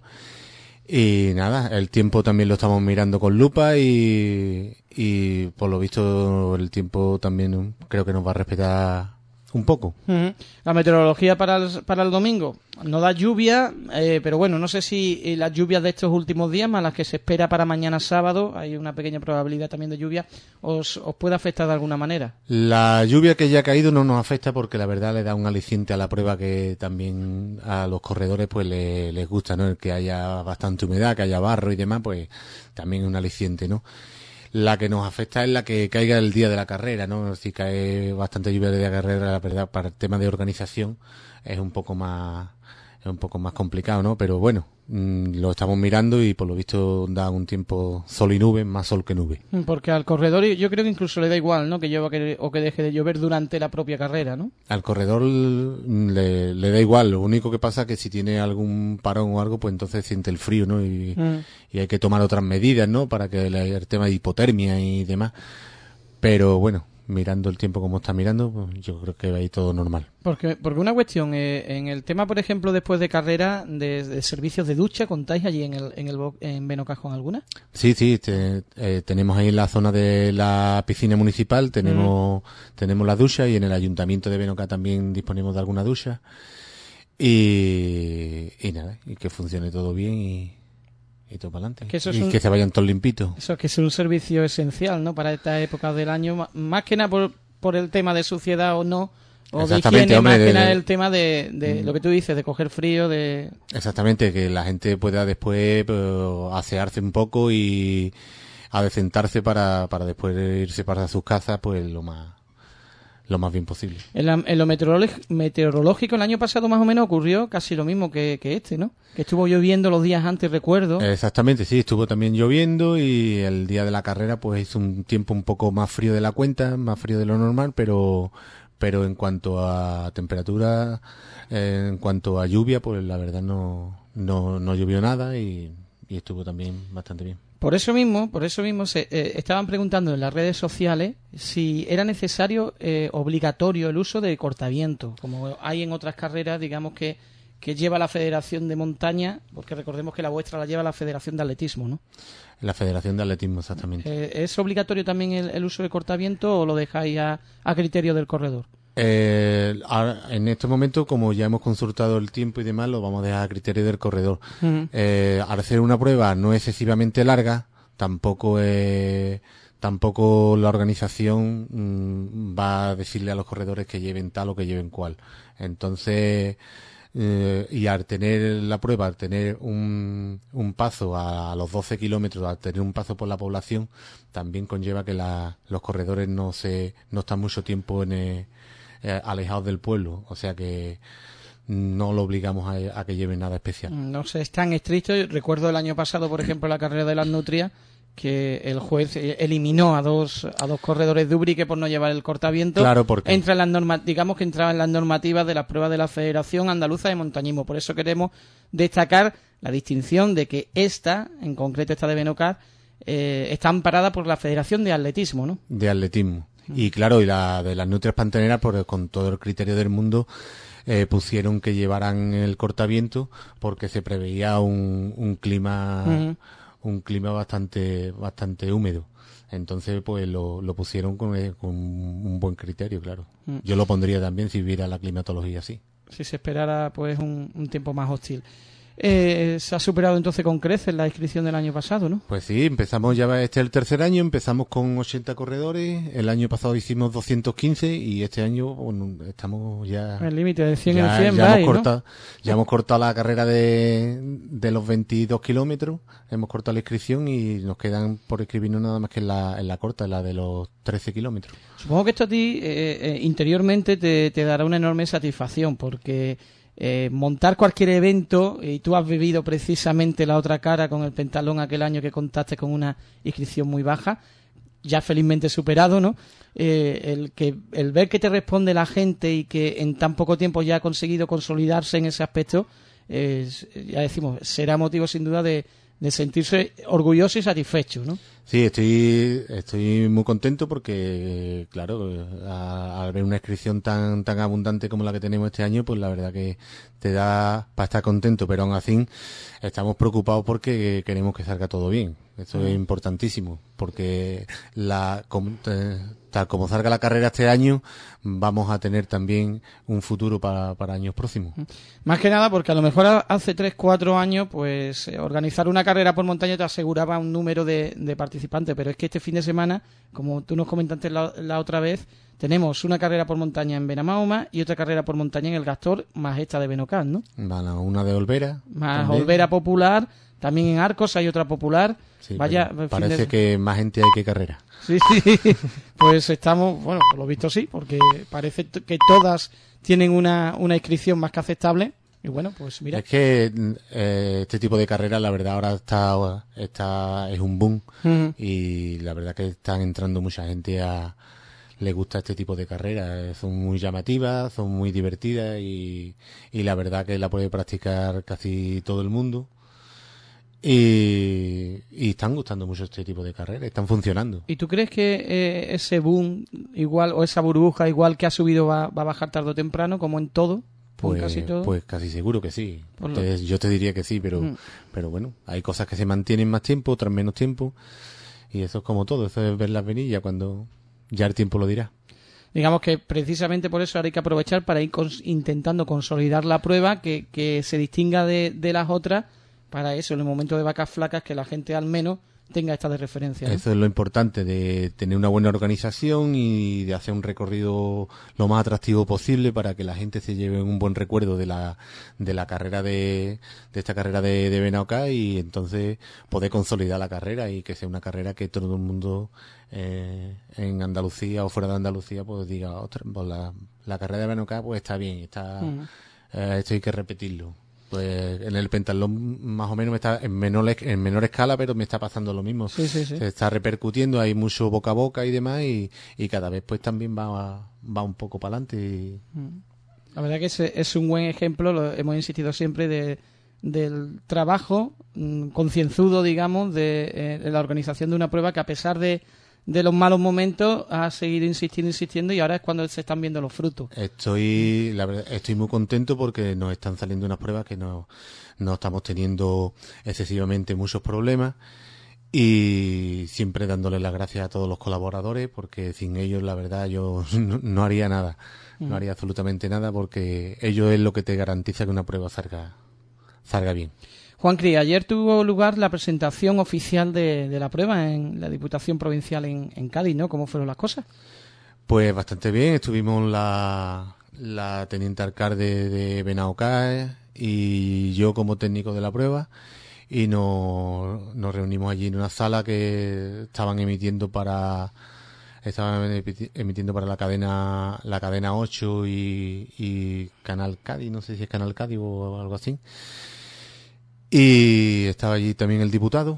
Y nada, el tiempo también lo estamos mirando con lupa y, y por lo visto el tiempo también creo que nos va a respetar un poco. Uh-huh. La meteorología para el, para el domingo no da lluvia, eh, pero bueno, no sé si eh, las lluvias de estos últimos días, más las que se espera para mañana sábado, hay una pequeña probabilidad también de lluvia, os, os puede afectar de alguna manera. La lluvia que ya ha caído no nos afecta porque la verdad le da un aliciente a la prueba que también a los corredores pues le, les gusta, ¿no? El que haya bastante humedad, que haya barro y demás, pues también es un aliciente, ¿no? La que nos afecta es la que caiga el día de la carrera, ¿no? Si cae bastante lluvia el día de la carrera, la verdad, para el tema de organización es un poco más es un poco más complicado, ¿no? Pero bueno, mmm, lo estamos mirando y por lo visto da un tiempo sol y nube, más sol que nube. Porque al corredor yo creo que incluso le da igual, ¿no? Que llueva o que deje de llover durante la propia carrera, ¿no? Al corredor le, le da igual, lo único que pasa es que si tiene algún parón o algo, pues entonces siente el frío, ¿no? Y, mm. y hay que tomar otras medidas, ¿no? Para que el, el tema de hipotermia y demás. Pero bueno, mirando el tiempo como está mirando, pues yo creo que va a ir todo normal. Porque porque una cuestión, eh, en el tema, por ejemplo, después de carrera, de, de servicios de ducha, ¿contáis allí en el en el en Benocajón alguna? Sí, sí, te, eh, tenemos ahí en la zona de la piscina municipal, tenemos mm. tenemos la ducha, y en el ayuntamiento de Benocá también disponemos de alguna ducha. Y, y nada, y que funcione todo bien y... y todo para adelante. Que eso es y un, que se vayan todos limpitos. Eso es que es un servicio esencial, ¿no? Para esta época del año, más que nada por, por el tema de suciedad o no, o de higiene, hombre, más que de, nada el tema de, de mm. lo que tú dices, de coger frío, de... Exactamente, que la gente pueda después pues, asearse un poco y adecentarse para, para después irse para sus casas, pues lo más... lo más bien posible. En, la, en lo meteorológico el año pasado más o menos ocurrió casi lo mismo que, que este, ¿no? Que estuvo lloviendo los días antes, recuerdo. Exactamente, sí, estuvo también lloviendo y el día de la carrera pues hizo un tiempo un poco más frío de la cuenta, más frío de lo normal, pero pero en cuanto a temperatura, eh, en cuanto a lluvia, pues la verdad no no, no llovió nada y, y estuvo también bastante bien. Por eso mismo, por eso mismo se eh, estaban preguntando en las redes sociales si era necesario, eh, obligatorio el uso de cortavientos, como hay en otras carreras, digamos que que lleva la Federación de Montaña, porque recordemos que la vuestra la lleva la Federación de Atletismo, ¿no? La Federación de Atletismo, exactamente. Eh, ¿Es obligatorio también el, el uso de cortavientos o lo dejáis a, a criterio del corredor? Eh, ahora, en este momento, como ya hemos consultado el tiempo y demás, lo vamos a dejar a criterio del corredor. Uh-huh. Eh, al hacer una prueba no excesivamente larga, tampoco eh, tampoco la organización mmm, va a decirle a los corredores que lleven tal o que lleven cual. Entonces, eh, y al tener la prueba, al tener un, un paso a, a los doce kilómetros, al tener un paso por la población, también conlleva que la, los corredores no se no están mucho tiempo en el, eh, alejados del pueblo, o sea que no lo obligamos a, a que lleven nada especial. No sé, es tan estricto. Recuerdo el año pasado, por ejemplo, la carrera de las nutrias, que el juez eliminó a dos a dos corredores de Ubrique por no llevar el cortaviento. Claro, porque entra en las norma, digamos que entraba en las normativas de las pruebas de la Federación Andaluza de Montañismo. Por eso queremos destacar la distinción de que esta, en concreto esta de Benocá, eh, está amparada por la Federación de Atletismo, ¿no? De atletismo. Y claro, y la de las nutrias pantaneras, pues con todo el criterio del mundo, eh, pusieron que llevaran el cortaviento porque se preveía un, un clima uh-huh. un clima bastante bastante húmedo. Entonces, pues lo, lo pusieron con, eh, con un buen criterio, claro. Uh-huh. Yo lo pondría también si viera la climatología así. Si se esperara pues un, un tiempo más hostil. Eh, se ha superado entonces con creces la inscripción del año pasado, ¿no? Pues sí, empezamos ya, este es el tercer año, empezamos con ochenta corredores, el año pasado hicimos doscientos quince y este año bueno, estamos ya... El límite de cien ya, en cien, ya, va hemos ahí, cortado, ¿no? ya hemos cortado la carrera de, de los veintidós kilómetros, hemos cortado la inscripción y nos quedan por escribirnos nada más que en la, en la corta, en la de los trece kilómetros. Supongo que esto a ti eh, eh, interiormente te, te dará una enorme satisfacción porque... Eh, montar cualquier evento, y tú has vivido precisamente la otra cara con el pentalón aquel año que contaste con una inscripción muy baja, ya felizmente superado, ¿no? Eh, el que el ver que te responde la gente y que en tan poco tiempo ya ha conseguido consolidarse en ese aspecto, eh, ya decimos, será motivo sin duda de, de sentirse orgulloso y satisfecho, ¿no? Sí, estoy estoy muy contento porque, claro, al ver una inscripción tan tan abundante como la que tenemos este año, pues la verdad que te da para estar contento, pero aún así estamos preocupados porque queremos que salga todo bien. Eso uh-huh. es importantísimo, porque la como, eh, tal como salga la carrera este año, vamos a tener también un futuro para, para años próximos. Uh-huh. Más que nada porque a lo mejor hace tres, cuatro años, pues eh, organizar una carrera por montaña te aseguraba un número de, de participantes, pero es que este fin de semana, como tú nos comentaste la, la otra vez, tenemos una carrera por montaña en Benamahoma y otra carrera por montaña en el Gastor, más esta de Benocá, ¿no? Bueno, una de Olvera. Más también. Olvera popular, también en Arcos hay otra popular. Sí, Vaya, parece de... que más gente hay que carrera. Sí, sí, pues estamos, bueno, por lo visto sí, porque parece que todas tienen una, una inscripción más que aceptable. Y bueno, pues mira. Es que eh, este tipo de carreras, la verdad, ahora está, está es un boom. Uh-huh. Y la verdad que están entrando mucha gente a... Le gusta este tipo de carreras. Son muy llamativas, son muy divertidas y, y la verdad que la puede practicar casi todo el mundo. Y, y están gustando mucho este tipo de carreras, están funcionando. ¿Y tú crees que eh, ese boom igual o esa burbuja igual que ha subido va, va a bajar tarde o temprano, como en todo? Pues casi todo. pues casi seguro que sí. Por lo... Entonces, yo te diría que sí, pero, mm. pero bueno, hay cosas que se mantienen más tiempo, otras menos tiempo. Y eso es como todo, eso es verlas venir ya cuando ya el tiempo lo dirá. Digamos que precisamente por eso ahora hay que aprovechar para ir cons- intentando consolidar la prueba, que, que se distinga de, de las otras, para eso, en el momento de vacas flacas, que la gente al menos tenga esta de referencia, ¿no? Eso es lo importante, de tener una buena organización y de hacer un recorrido lo más atractivo posible para que la gente se lleve un buen recuerdo de la de la carrera de, de esta carrera de, de Benaocá, y entonces poder consolidar la carrera y que sea una carrera que todo el mundo eh, en Andalucía o fuera de Andalucía pues diga, ostras, pues la, la carrera de Benaocá pues está bien, está uh-huh. eh, esto hay que repetirlo. Pues en el pentatlón más o menos me está en menor en menor escala, pero me está pasando lo mismo. Sí, sí, sí. Se está repercutiendo, hay mucho boca a boca y demás, y, y cada vez pues también va va un poco para adelante. Y... La verdad que es, es un buen ejemplo, lo hemos insistido siempre, de del trabajo mmm, concienzudo, digamos, de, eh, de la organización de una prueba que, a pesar de de los malos momentos, ha seguido insistiendo, insistiendo, y ahora es cuando se están viendo los frutos. Estoy, la verdad, estoy muy contento porque nos están saliendo unas pruebas que no, no estamos teniendo excesivamente muchos problemas, y siempre dándole las gracias a todos los colaboradores, porque sin ellos, la verdad, yo no, no haría nada, no haría absolutamente nada, porque ellos es lo que te garantiza que una prueba salga, salga bien. Juan Cri, ayer tuvo lugar la presentación oficial de, de la prueba en la Diputación Provincial en, en Cádiz, ¿no? ¿Cómo fueron las cosas? Pues bastante bien. Estuvimos la, la teniente alcalde de Benaocá y yo como técnico de la prueba, y nos, nos reunimos allí en una sala que estaban emitiendo para estaban emitiendo para la cadena la cadena ocho y, y Canal Cádiz, no sé si es Canal Cádiz o algo así. Y estaba allí también el diputado.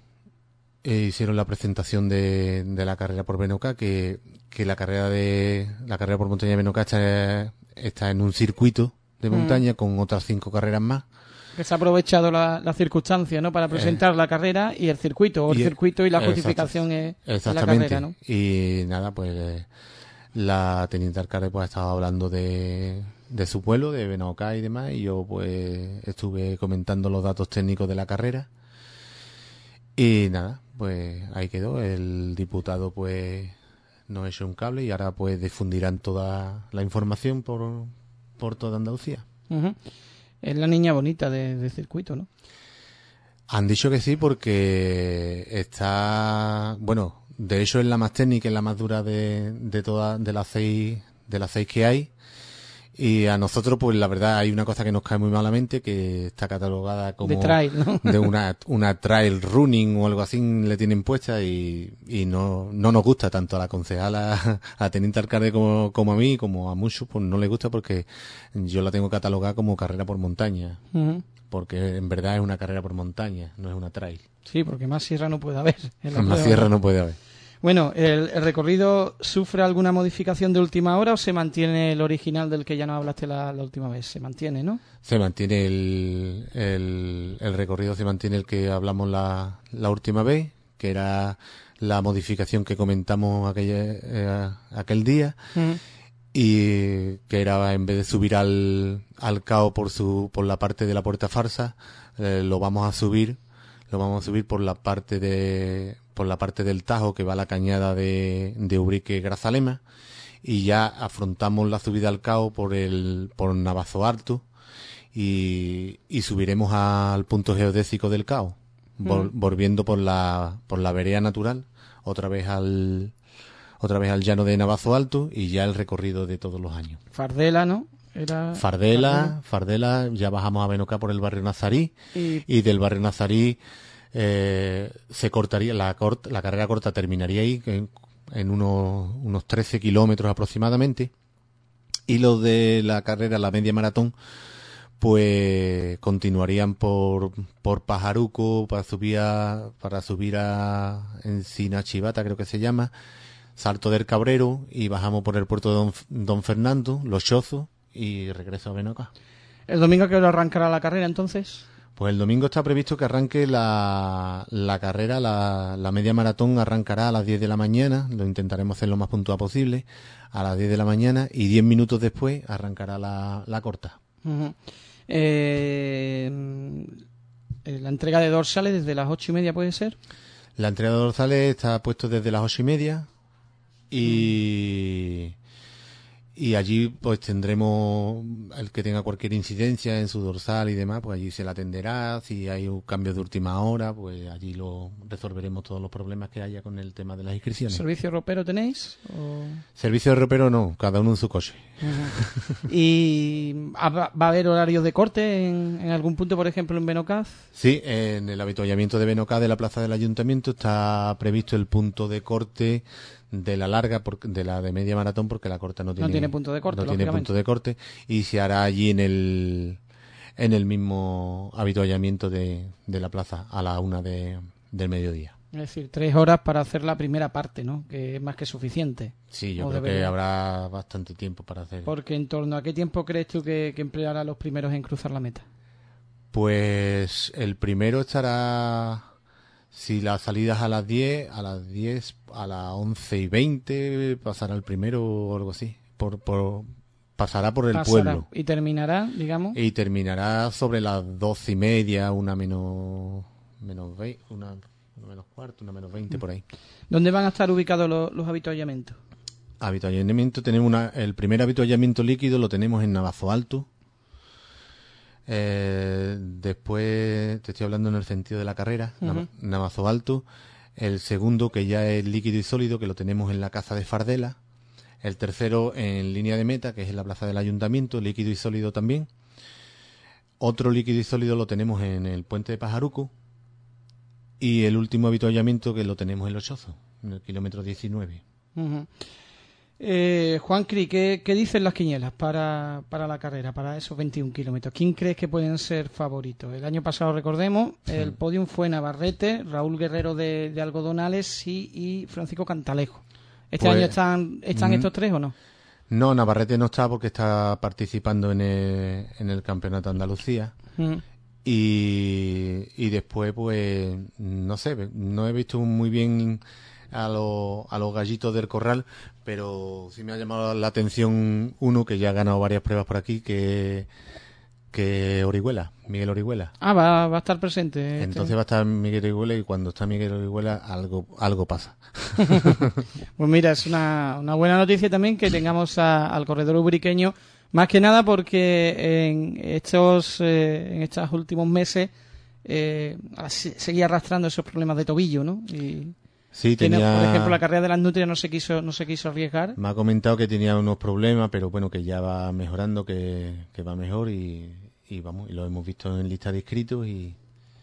E hicieron la presentación de, de la carrera por Benaocá, que, que la carrera de la carrera por montaña de Benaocá está, está en un circuito de montaña mm. con otras cinco carreras más. Que se ha aprovechado la, la circunstancia, ¿no?, para presentar eh, la carrera y el circuito, o el y, circuito y la justificación es la carrera, ¿no? Y nada, pues la teniente alcalde pues estaba hablando de de su pueblo, de Benaocá y demás, y yo pues estuve comentando los datos técnicos de la carrera, y nada, pues ahí quedó. El diputado pues nos echó un cable y ahora pues difundirán toda la información por, por toda Andalucía. Uh-huh. Es la niña bonita de, de circuito, ¿no? Han dicho que sí, porque está, bueno, de hecho es la más técnica, es la más dura de, de todas, de las seis, de las seis que hay. Y a nosotros, pues la verdad, hay una cosa que nos cae muy malamente, que está catalogada como de trail, ¿no? de una, una trail running o algo así, le tienen puesta, y, y no, no nos gusta tanto a la concejala, a teniente alcalde como, como a mí, como a muchos, pues no les gusta, porque yo la tengo catalogada como carrera por montaña. Uh-huh. Porque en verdad es una carrera por montaña, no es una trail. Sí, porque más sierra no puede haber. Más sierra no puede haber. Bueno, ¿el, ¿el recorrido sufre alguna modificación de última hora o se mantiene el original del que ya nos hablaste la, la última vez? Se mantiene, ¿no? Se mantiene el, el, el recorrido, se mantiene el que hablamos la, la última vez, que era la modificación que comentamos aquella, eh, aquel día, uh-huh. y que era, en vez de subir al, al Cao por su, por la parte de la Puerta Farsa, eh, lo vamos a subir, lo vamos a subir por la parte de, por la parte del Tajo que va a la cañada de, de Ubrique-Grazalema, y ya afrontamos la subida al Cao por el, por Navazo Alto, y, y subiremos al punto geodésico del Cao, vol, mm. volviendo por la, por la vereda natural, otra vez al, otra vez al llano de Navazo Alto, y ya el recorrido de todos los años. Fardela, ¿no? Era Fardela, Fardela, ya bajamos a Benaocá por el barrio Nazarí, y, y del barrio Nazarí eh, se cortaría, la, cort, la carrera corta terminaría ahí, en, en unos, unos trece kilómetros aproximadamente, y los de la carrera, la media maratón, pues continuarían por, por Pajaruco para subir a, para subir a Encina Chivata, creo que se llama, Salto del Cabrero, y bajamos por el puerto de Don, Don Fernando, Los Chozos, y regreso a Benocá. ¿El domingo que hora arrancará la carrera entonces? Pues el domingo está previsto que arranque la, la carrera, la, la media maratón arrancará a las diez de la mañana, lo intentaremos hacer lo más puntual posible, a las diez de la mañana, y diez minutos después arrancará la, la corta. Uh-huh. eh, la entrega de dorsales desde las ocho y media, ¿puede ser? La entrega de dorsales está puesto desde las ocho y media y, y allí pues tendremos el que tenga cualquier incidencia en su dorsal y demás, pues allí se la atenderá. Si hay un cambio de última hora, pues allí lo resolveremos todos los problemas que haya con el tema de las inscripciones. ¿Servicio ropero tenéis? ¿O? Servicio de ropero no, cada uno en su coche. Uh-huh. ¿Y va a haber horarios de corte en, en algún punto, por ejemplo, en Benocaz? Sí, en el avituallamiento de Benocaz de la plaza del Ayuntamiento está previsto el punto de corte de la larga, de la de media maratón, porque la corta no tiene, no tiene punto de corte, no tiene punto de corte, y se hará allí en el en el mismo avituallamiento de, de la plaza a la una de, del mediodía. Es decir, tres horas para hacer la primera parte, ¿no? Que es más que suficiente. Sí, yo O creo debería. que habrá bastante tiempo para hacer. Porque en torno a qué tiempo crees tú que, que empleará los primeros en cruzar la meta. Pues el primero estará, si la salida es a las diez, a las diez, a las once y veinte pasará el primero o algo así. Por, por pasará por el Pasará. pueblo. Y terminará, digamos. Y terminará sobre las doce y media, una menos menos veinte, una, una menos cuarto, una menos veinte por ahí. ¿Dónde van a estar ubicados los, los avituallamientos? Avituallamiento tenemos una, el primer avituallamiento líquido lo tenemos en Navazo Alto. Eh, después te estoy hablando en el sentido de la carrera, uh-huh. Navazo Alto. El segundo, que ya es líquido y sólido, que lo tenemos en la Casa de Fardela. El tercero en línea de meta, que es en la plaza del Ayuntamiento, líquido y sólido también. Otro líquido y sólido lo tenemos en el puente de Pajaruco. Y el último avituallamiento que lo tenemos en Los Chozos, en el kilómetro diecinueve. Uh-huh. Eh, Juan Cri, ¿qué, ¿qué dicen las quinielas para, para la carrera, para esos veintiún kilómetros? ¿Quién crees que pueden ser favoritos? El año pasado, recordemos, el sí. podium fue Navarrete, Raúl Guerrero de, de Algodonales y, y Francisco Cantalejo. ¿Este pues, año están, están mm, estos tres o no? No, Navarrete no está porque está participando en el, en el Campeonato de Andalucía. Mm. Y, y después, pues, no sé, no he visto muy bien a, lo, a los gallitos del corral, pero sí me ha llamado la atención uno que ya ha ganado varias pruebas por aquí, que que Orihuela, Miguel Orihuela. Ah, va, va a estar presente. Este. Entonces va a estar Miguel Orihuela y cuando está Miguel Orihuela algo algo pasa. Pues mira, es una, una buena noticia también que tengamos a, al corredor ubriqueño, más que nada porque en estos eh, en estos últimos meses eh, seguía arrastrando esos problemas de tobillo, ¿no? Y sí, tiene, tenía... por ejemplo, la carrera de las Nutrias no se quiso no se quiso arriesgar. Me ha comentado que tenía unos problemas, pero bueno, que ya va mejorando, que, que va mejor y, y vamos, y lo hemos visto en lista de inscritos y,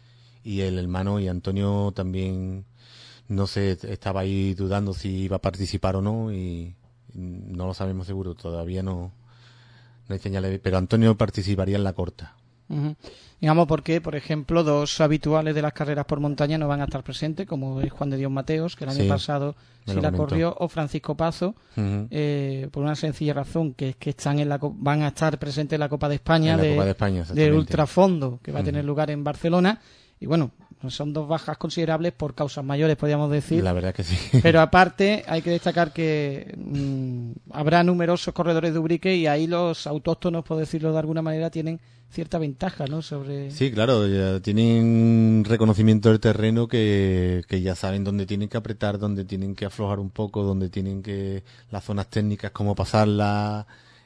y el hermano y Antonio también, no sé, estaba ahí dudando si iba a participar o no y no lo sabemos seguro, todavía no, no hay señales, pero Antonio participaría en la corta. Uh-huh. Digamos porque, por ejemplo, dos habituales de las carreras por montaña no van a estar presentes, como es Juan de Dios Mateos, que el año sí, pasado sí la comentó. corrió, o Francisco Pazo, uh-huh. eh, por una sencilla razón, que es que están en la van a estar presentes en la Copa de España, en de, la Copa de España del ultrafondo, que va uh-huh. a tener lugar en Barcelona. Y bueno, son dos bajas considerables por causas mayores, podríamos decir. La verdad que sí. Pero aparte, hay que destacar que mmm, habrá numerosos corredores de Ubrique y ahí los autóctonos, por decirlo de alguna manera, tienen cierta ventaja, ¿no? Sobre... Sí, claro, ya tienen reconocimiento del terreno que, que ya saben dónde tienen que apretar, dónde tienen que aflojar un poco, dónde tienen que... las zonas técnicas, cómo pasarlas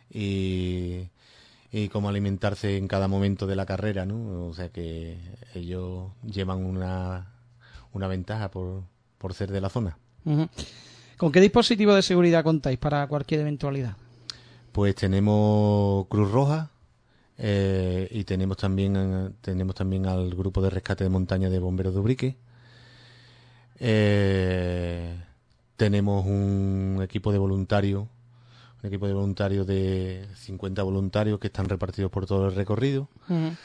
y... y cómo alimentarse en cada momento de la carrera, ¿no? O sea que ellos llevan una, una ventaja por, por ser de la zona. Uh-huh. ¿Con qué dispositivo de seguridad contáis para cualquier eventualidad? Pues tenemos Cruz Roja eh, y tenemos también tenemos también al grupo de rescate de montaña de bomberos de Ubrique. Eh, tenemos un equipo de voluntarios, un equipo de voluntarios de cincuenta voluntarios que están repartidos por todo el recorrido. Uh-huh.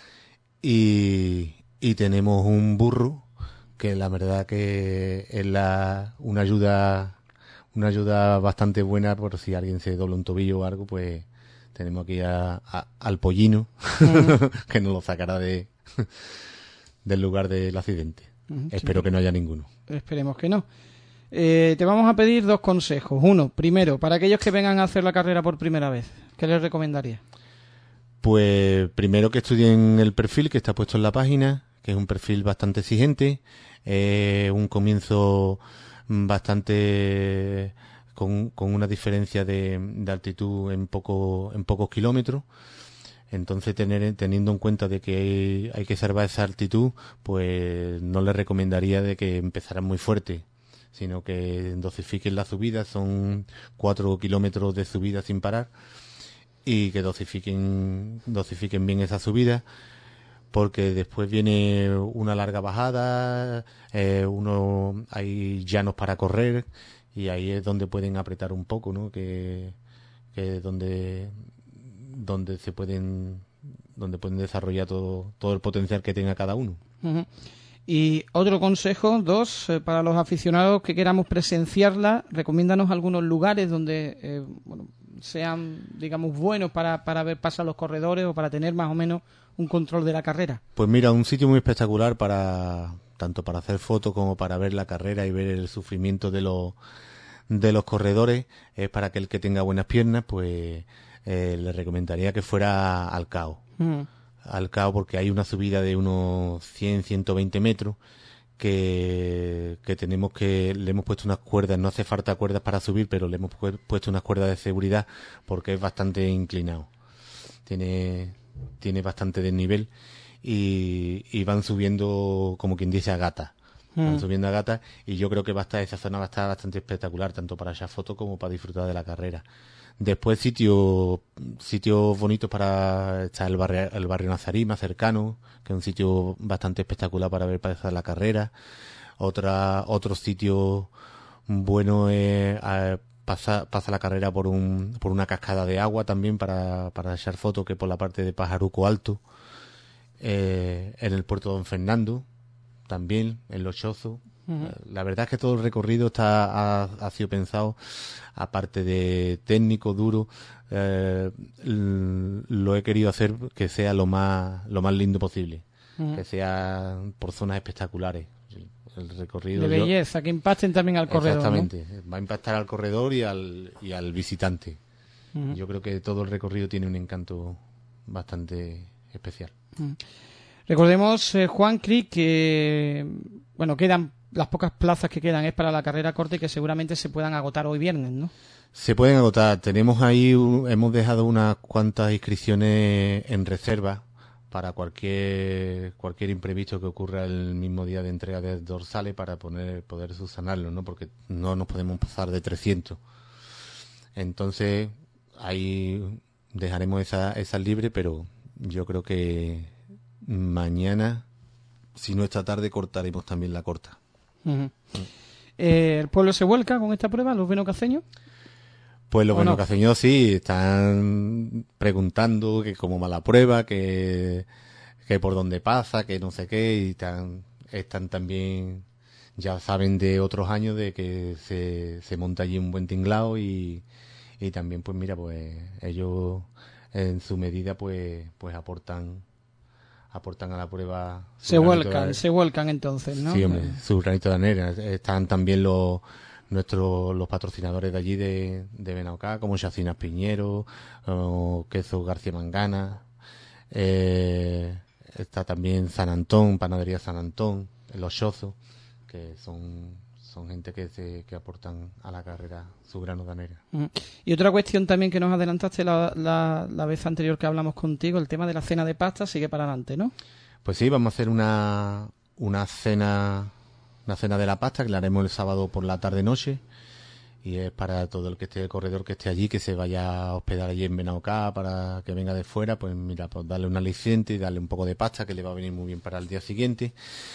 y, y tenemos un burro que la verdad que es la, una ayuda una ayuda bastante buena por si alguien se dobla un tobillo o algo, pues tenemos aquí a, a, al pollino uh-huh. que nos lo sacará de del lugar del accidente. Uh-huh. Espero sí. que no haya ninguno. Esperemos que no. Eh, te vamos a pedir dos consejos. Uno, primero, para aquellos que vengan a hacer la carrera por primera vez, ¿qué les recomendaría? Pues primero que estudien el perfil que está puesto en la página, que es un perfil bastante exigente, eh, un comienzo bastante con, con una diferencia de, de altitud en poco en pocos kilómetros. Entonces, tener, teniendo en cuenta de que hay, hay que salvar esa altitud, pues no les recomendaría de que empezaran muy fuerte, sino que dosifiquen la subida. Son cuatro kilómetros de subida sin parar, y que dosifiquen, dosifiquen bien esa subida, porque después viene una larga bajada, eh, uno hay llanos para correr, y ahí es donde pueden apretar un poco, ¿no? Que, que es donde donde se pueden donde pueden desarrollar todo todo el potencial que tenga cada uno. Uh-huh. Y otro consejo, dos, eh, para los aficionados que queramos presenciarla, recomiéndanos algunos lugares donde eh, bueno, sean, digamos, buenos para, para ver pasar los corredores o para tener más o menos un control de la carrera. Pues mira, un sitio muy espectacular para tanto para hacer fotos como para ver la carrera y ver el sufrimiento de los de los corredores, es para aquel que tenga buenas piernas, pues eh, le recomendaría que fuera al Cao. Mm. Al Cao, porque hay una subida de unos cien, ciento veinte metros que, que tenemos que, le hemos puesto unas cuerdas, no hace falta cuerdas para subir, pero le hemos pu- puesto unas cuerdas de seguridad porque es bastante inclinado. Tiene, tiene bastante desnivel y, y van subiendo, como quien dice, a gata. Van mm. subiendo a gata, y yo creo que va a estar, esa zona va a estar bastante espectacular, tanto para echar fotos como para disfrutar de la carrera. Después sitios sitios bonitos para estar el barrio, el barrio Nazarí más cercano, que es un sitio bastante espectacular para ver pasar la carrera. Otra otro sitio bueno es eh, pasa pasa la carrera por un por una cascada de agua también para para echar fotos, que por la parte de Pajaruco Alto, eh, en el puerto de Don Fernando también, en Los Chozos. Uh-huh. La verdad es que todo el recorrido está ha, ha sido pensado, aparte de técnico, duro, eh, l- lo he querido hacer que sea lo más lo más lindo posible, uh-huh. que sea por zonas espectaculares. El recorrido de belleza, yo, que impacten también al corredor. Exactamente, ¿no? Va a impactar al corredor y al, y al visitante. Uh-huh. Yo creo que todo el recorrido tiene un encanto bastante especial. Uh-huh. Recordemos, eh, Juan Cri, que bueno, quedan las pocas plazas que quedan es para la carrera corta y que seguramente se puedan agotar hoy viernes, ¿no? Se pueden agotar. Tenemos ahí, hemos dejado unas cuantas inscripciones en reserva para cualquier cualquier imprevisto que ocurra el mismo día de entrega de dorsales, para poner, poder subsanarlo, ¿no? Porque no nos podemos pasar de trescientos. Entonces, ahí dejaremos esa, esa libre, pero yo creo que mañana, si no esta tarde, cortaremos también la corta. Uh-huh. eh, ¿El pueblo se vuelca con esta prueba, los benocaceños? Pues los benocaceños no? sí, están preguntando que cómo va la prueba, que, que por dónde pasa, que no sé qué, y están, están también, ya saben de otros años de que se, se monta allí un buen tinglao, y, y también pues mira, pues ellos en su medida pues, pues aportan aportan a la prueba. Se vuelcan, se vuelcan entonces, ¿no? Sí, hombre, su granito de arena. Están también los nuestros los patrocinadores de allí de, de Benaocá, como Chacinas Piñero, o Queso García Mangana. Eh, está también San Antón, Panadería San Antón, Los Chozos, que son son gente que se, que aportan a la carrera su grano de arena. Uh-huh. Y otra cuestión también que nos adelantaste la, la, la vez anterior que hablamos contigo, el tema de la cena de pasta sigue para adelante, ¿no? Pues sí, vamos a hacer una una cena una cena de la pasta que la haremos el sábado por la tarde noche, y es para todo el que esté el corredor que esté allí, que se vaya a hospedar allí en Benaocá, para que venga de fuera, pues mira, pues darle un aliciente y darle un poco de pasta, que le va a venir muy bien para el día siguiente.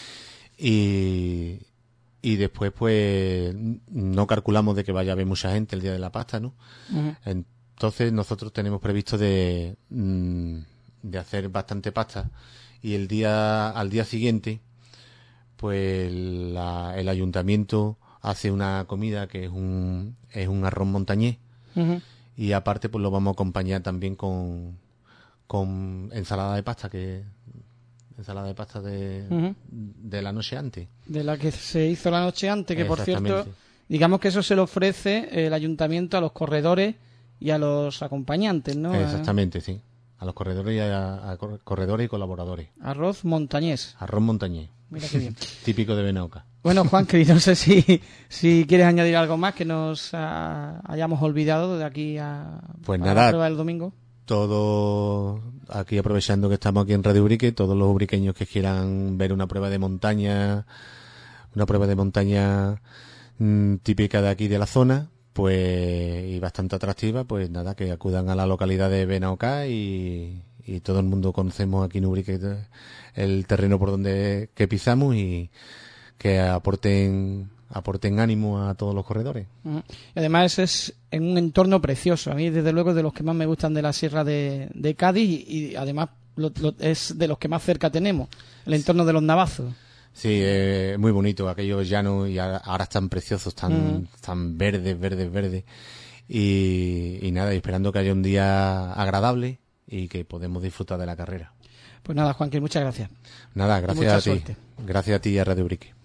Y Y después, pues, no calculamos de que vaya a haber mucha gente el día de la pasta, ¿no? Uh-huh. En, entonces nosotros tenemos previsto de, de hacer bastante pasta y el día al día siguiente pues la, el ayuntamiento hace una comida que es un es un arroz montañés. Uh-huh. Y aparte pues lo vamos a acompañar también con con ensalada de pasta que ensalada de pasta de, uh-huh. de la noche antes. De la que se hizo la noche antes, que por cierto, digamos que eso se le ofrece el ayuntamiento a los corredores y a los acompañantes, ¿no? Exactamente, sí. A los corredores y a, a corredores y colaboradores. Arroz montañés. Arroz montañés. Mira qué bien. Típico de Benauca. Bueno, Juan, no sé si, si quieres añadir algo más que nos a, hayamos olvidado de aquí a, pues a nada, la prueba del domingo. Todo aquí, aprovechando que estamos aquí en Radio Ubrique, todos los ubriqueños que quieran ver una prueba de montaña, una prueba de montaña mmm, típica de aquí de la zona, pues y bastante atractiva, pues nada, que acudan a la localidad de Benauca y, y todo el mundo conocemos aquí en Ubrique el terreno por donde que pisamos y que aporten aporten ánimo a todos los corredores. Uh-huh. Y además es en un entorno precioso. A mí, desde luego, es de los que más me gustan de la Sierra de, de Cádiz y, y además lo, lo, es de los que más cerca tenemos, el entorno de los Navazos. Sí, eh, muy bonito, aquellos llanos y ahora, ahora están preciosos, tan, uh-huh. tan verdes, verdes, verdes. Y, y nada, esperando que haya un día agradable y que podamos disfrutar de la carrera. Pues nada, Juanqui, muchas gracias. Nada, gracias a ti. Suerte. Gracias a ti y a Radio Ubrique.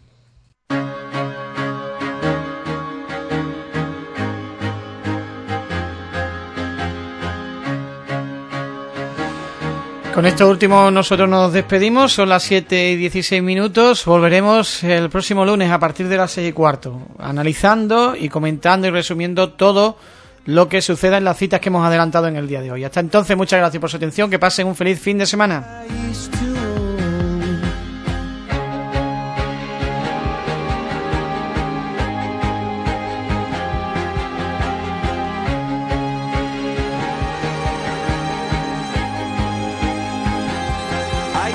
Con esto último nosotros nos despedimos, son las siete y dieciséis minutos, volveremos el próximo lunes a partir de las seis y cuarto, analizando y comentando y resumiendo todo lo que suceda en las citas que hemos adelantado en el día de hoy. Hasta entonces, muchas gracias por su atención, que pasen un feliz fin de semana.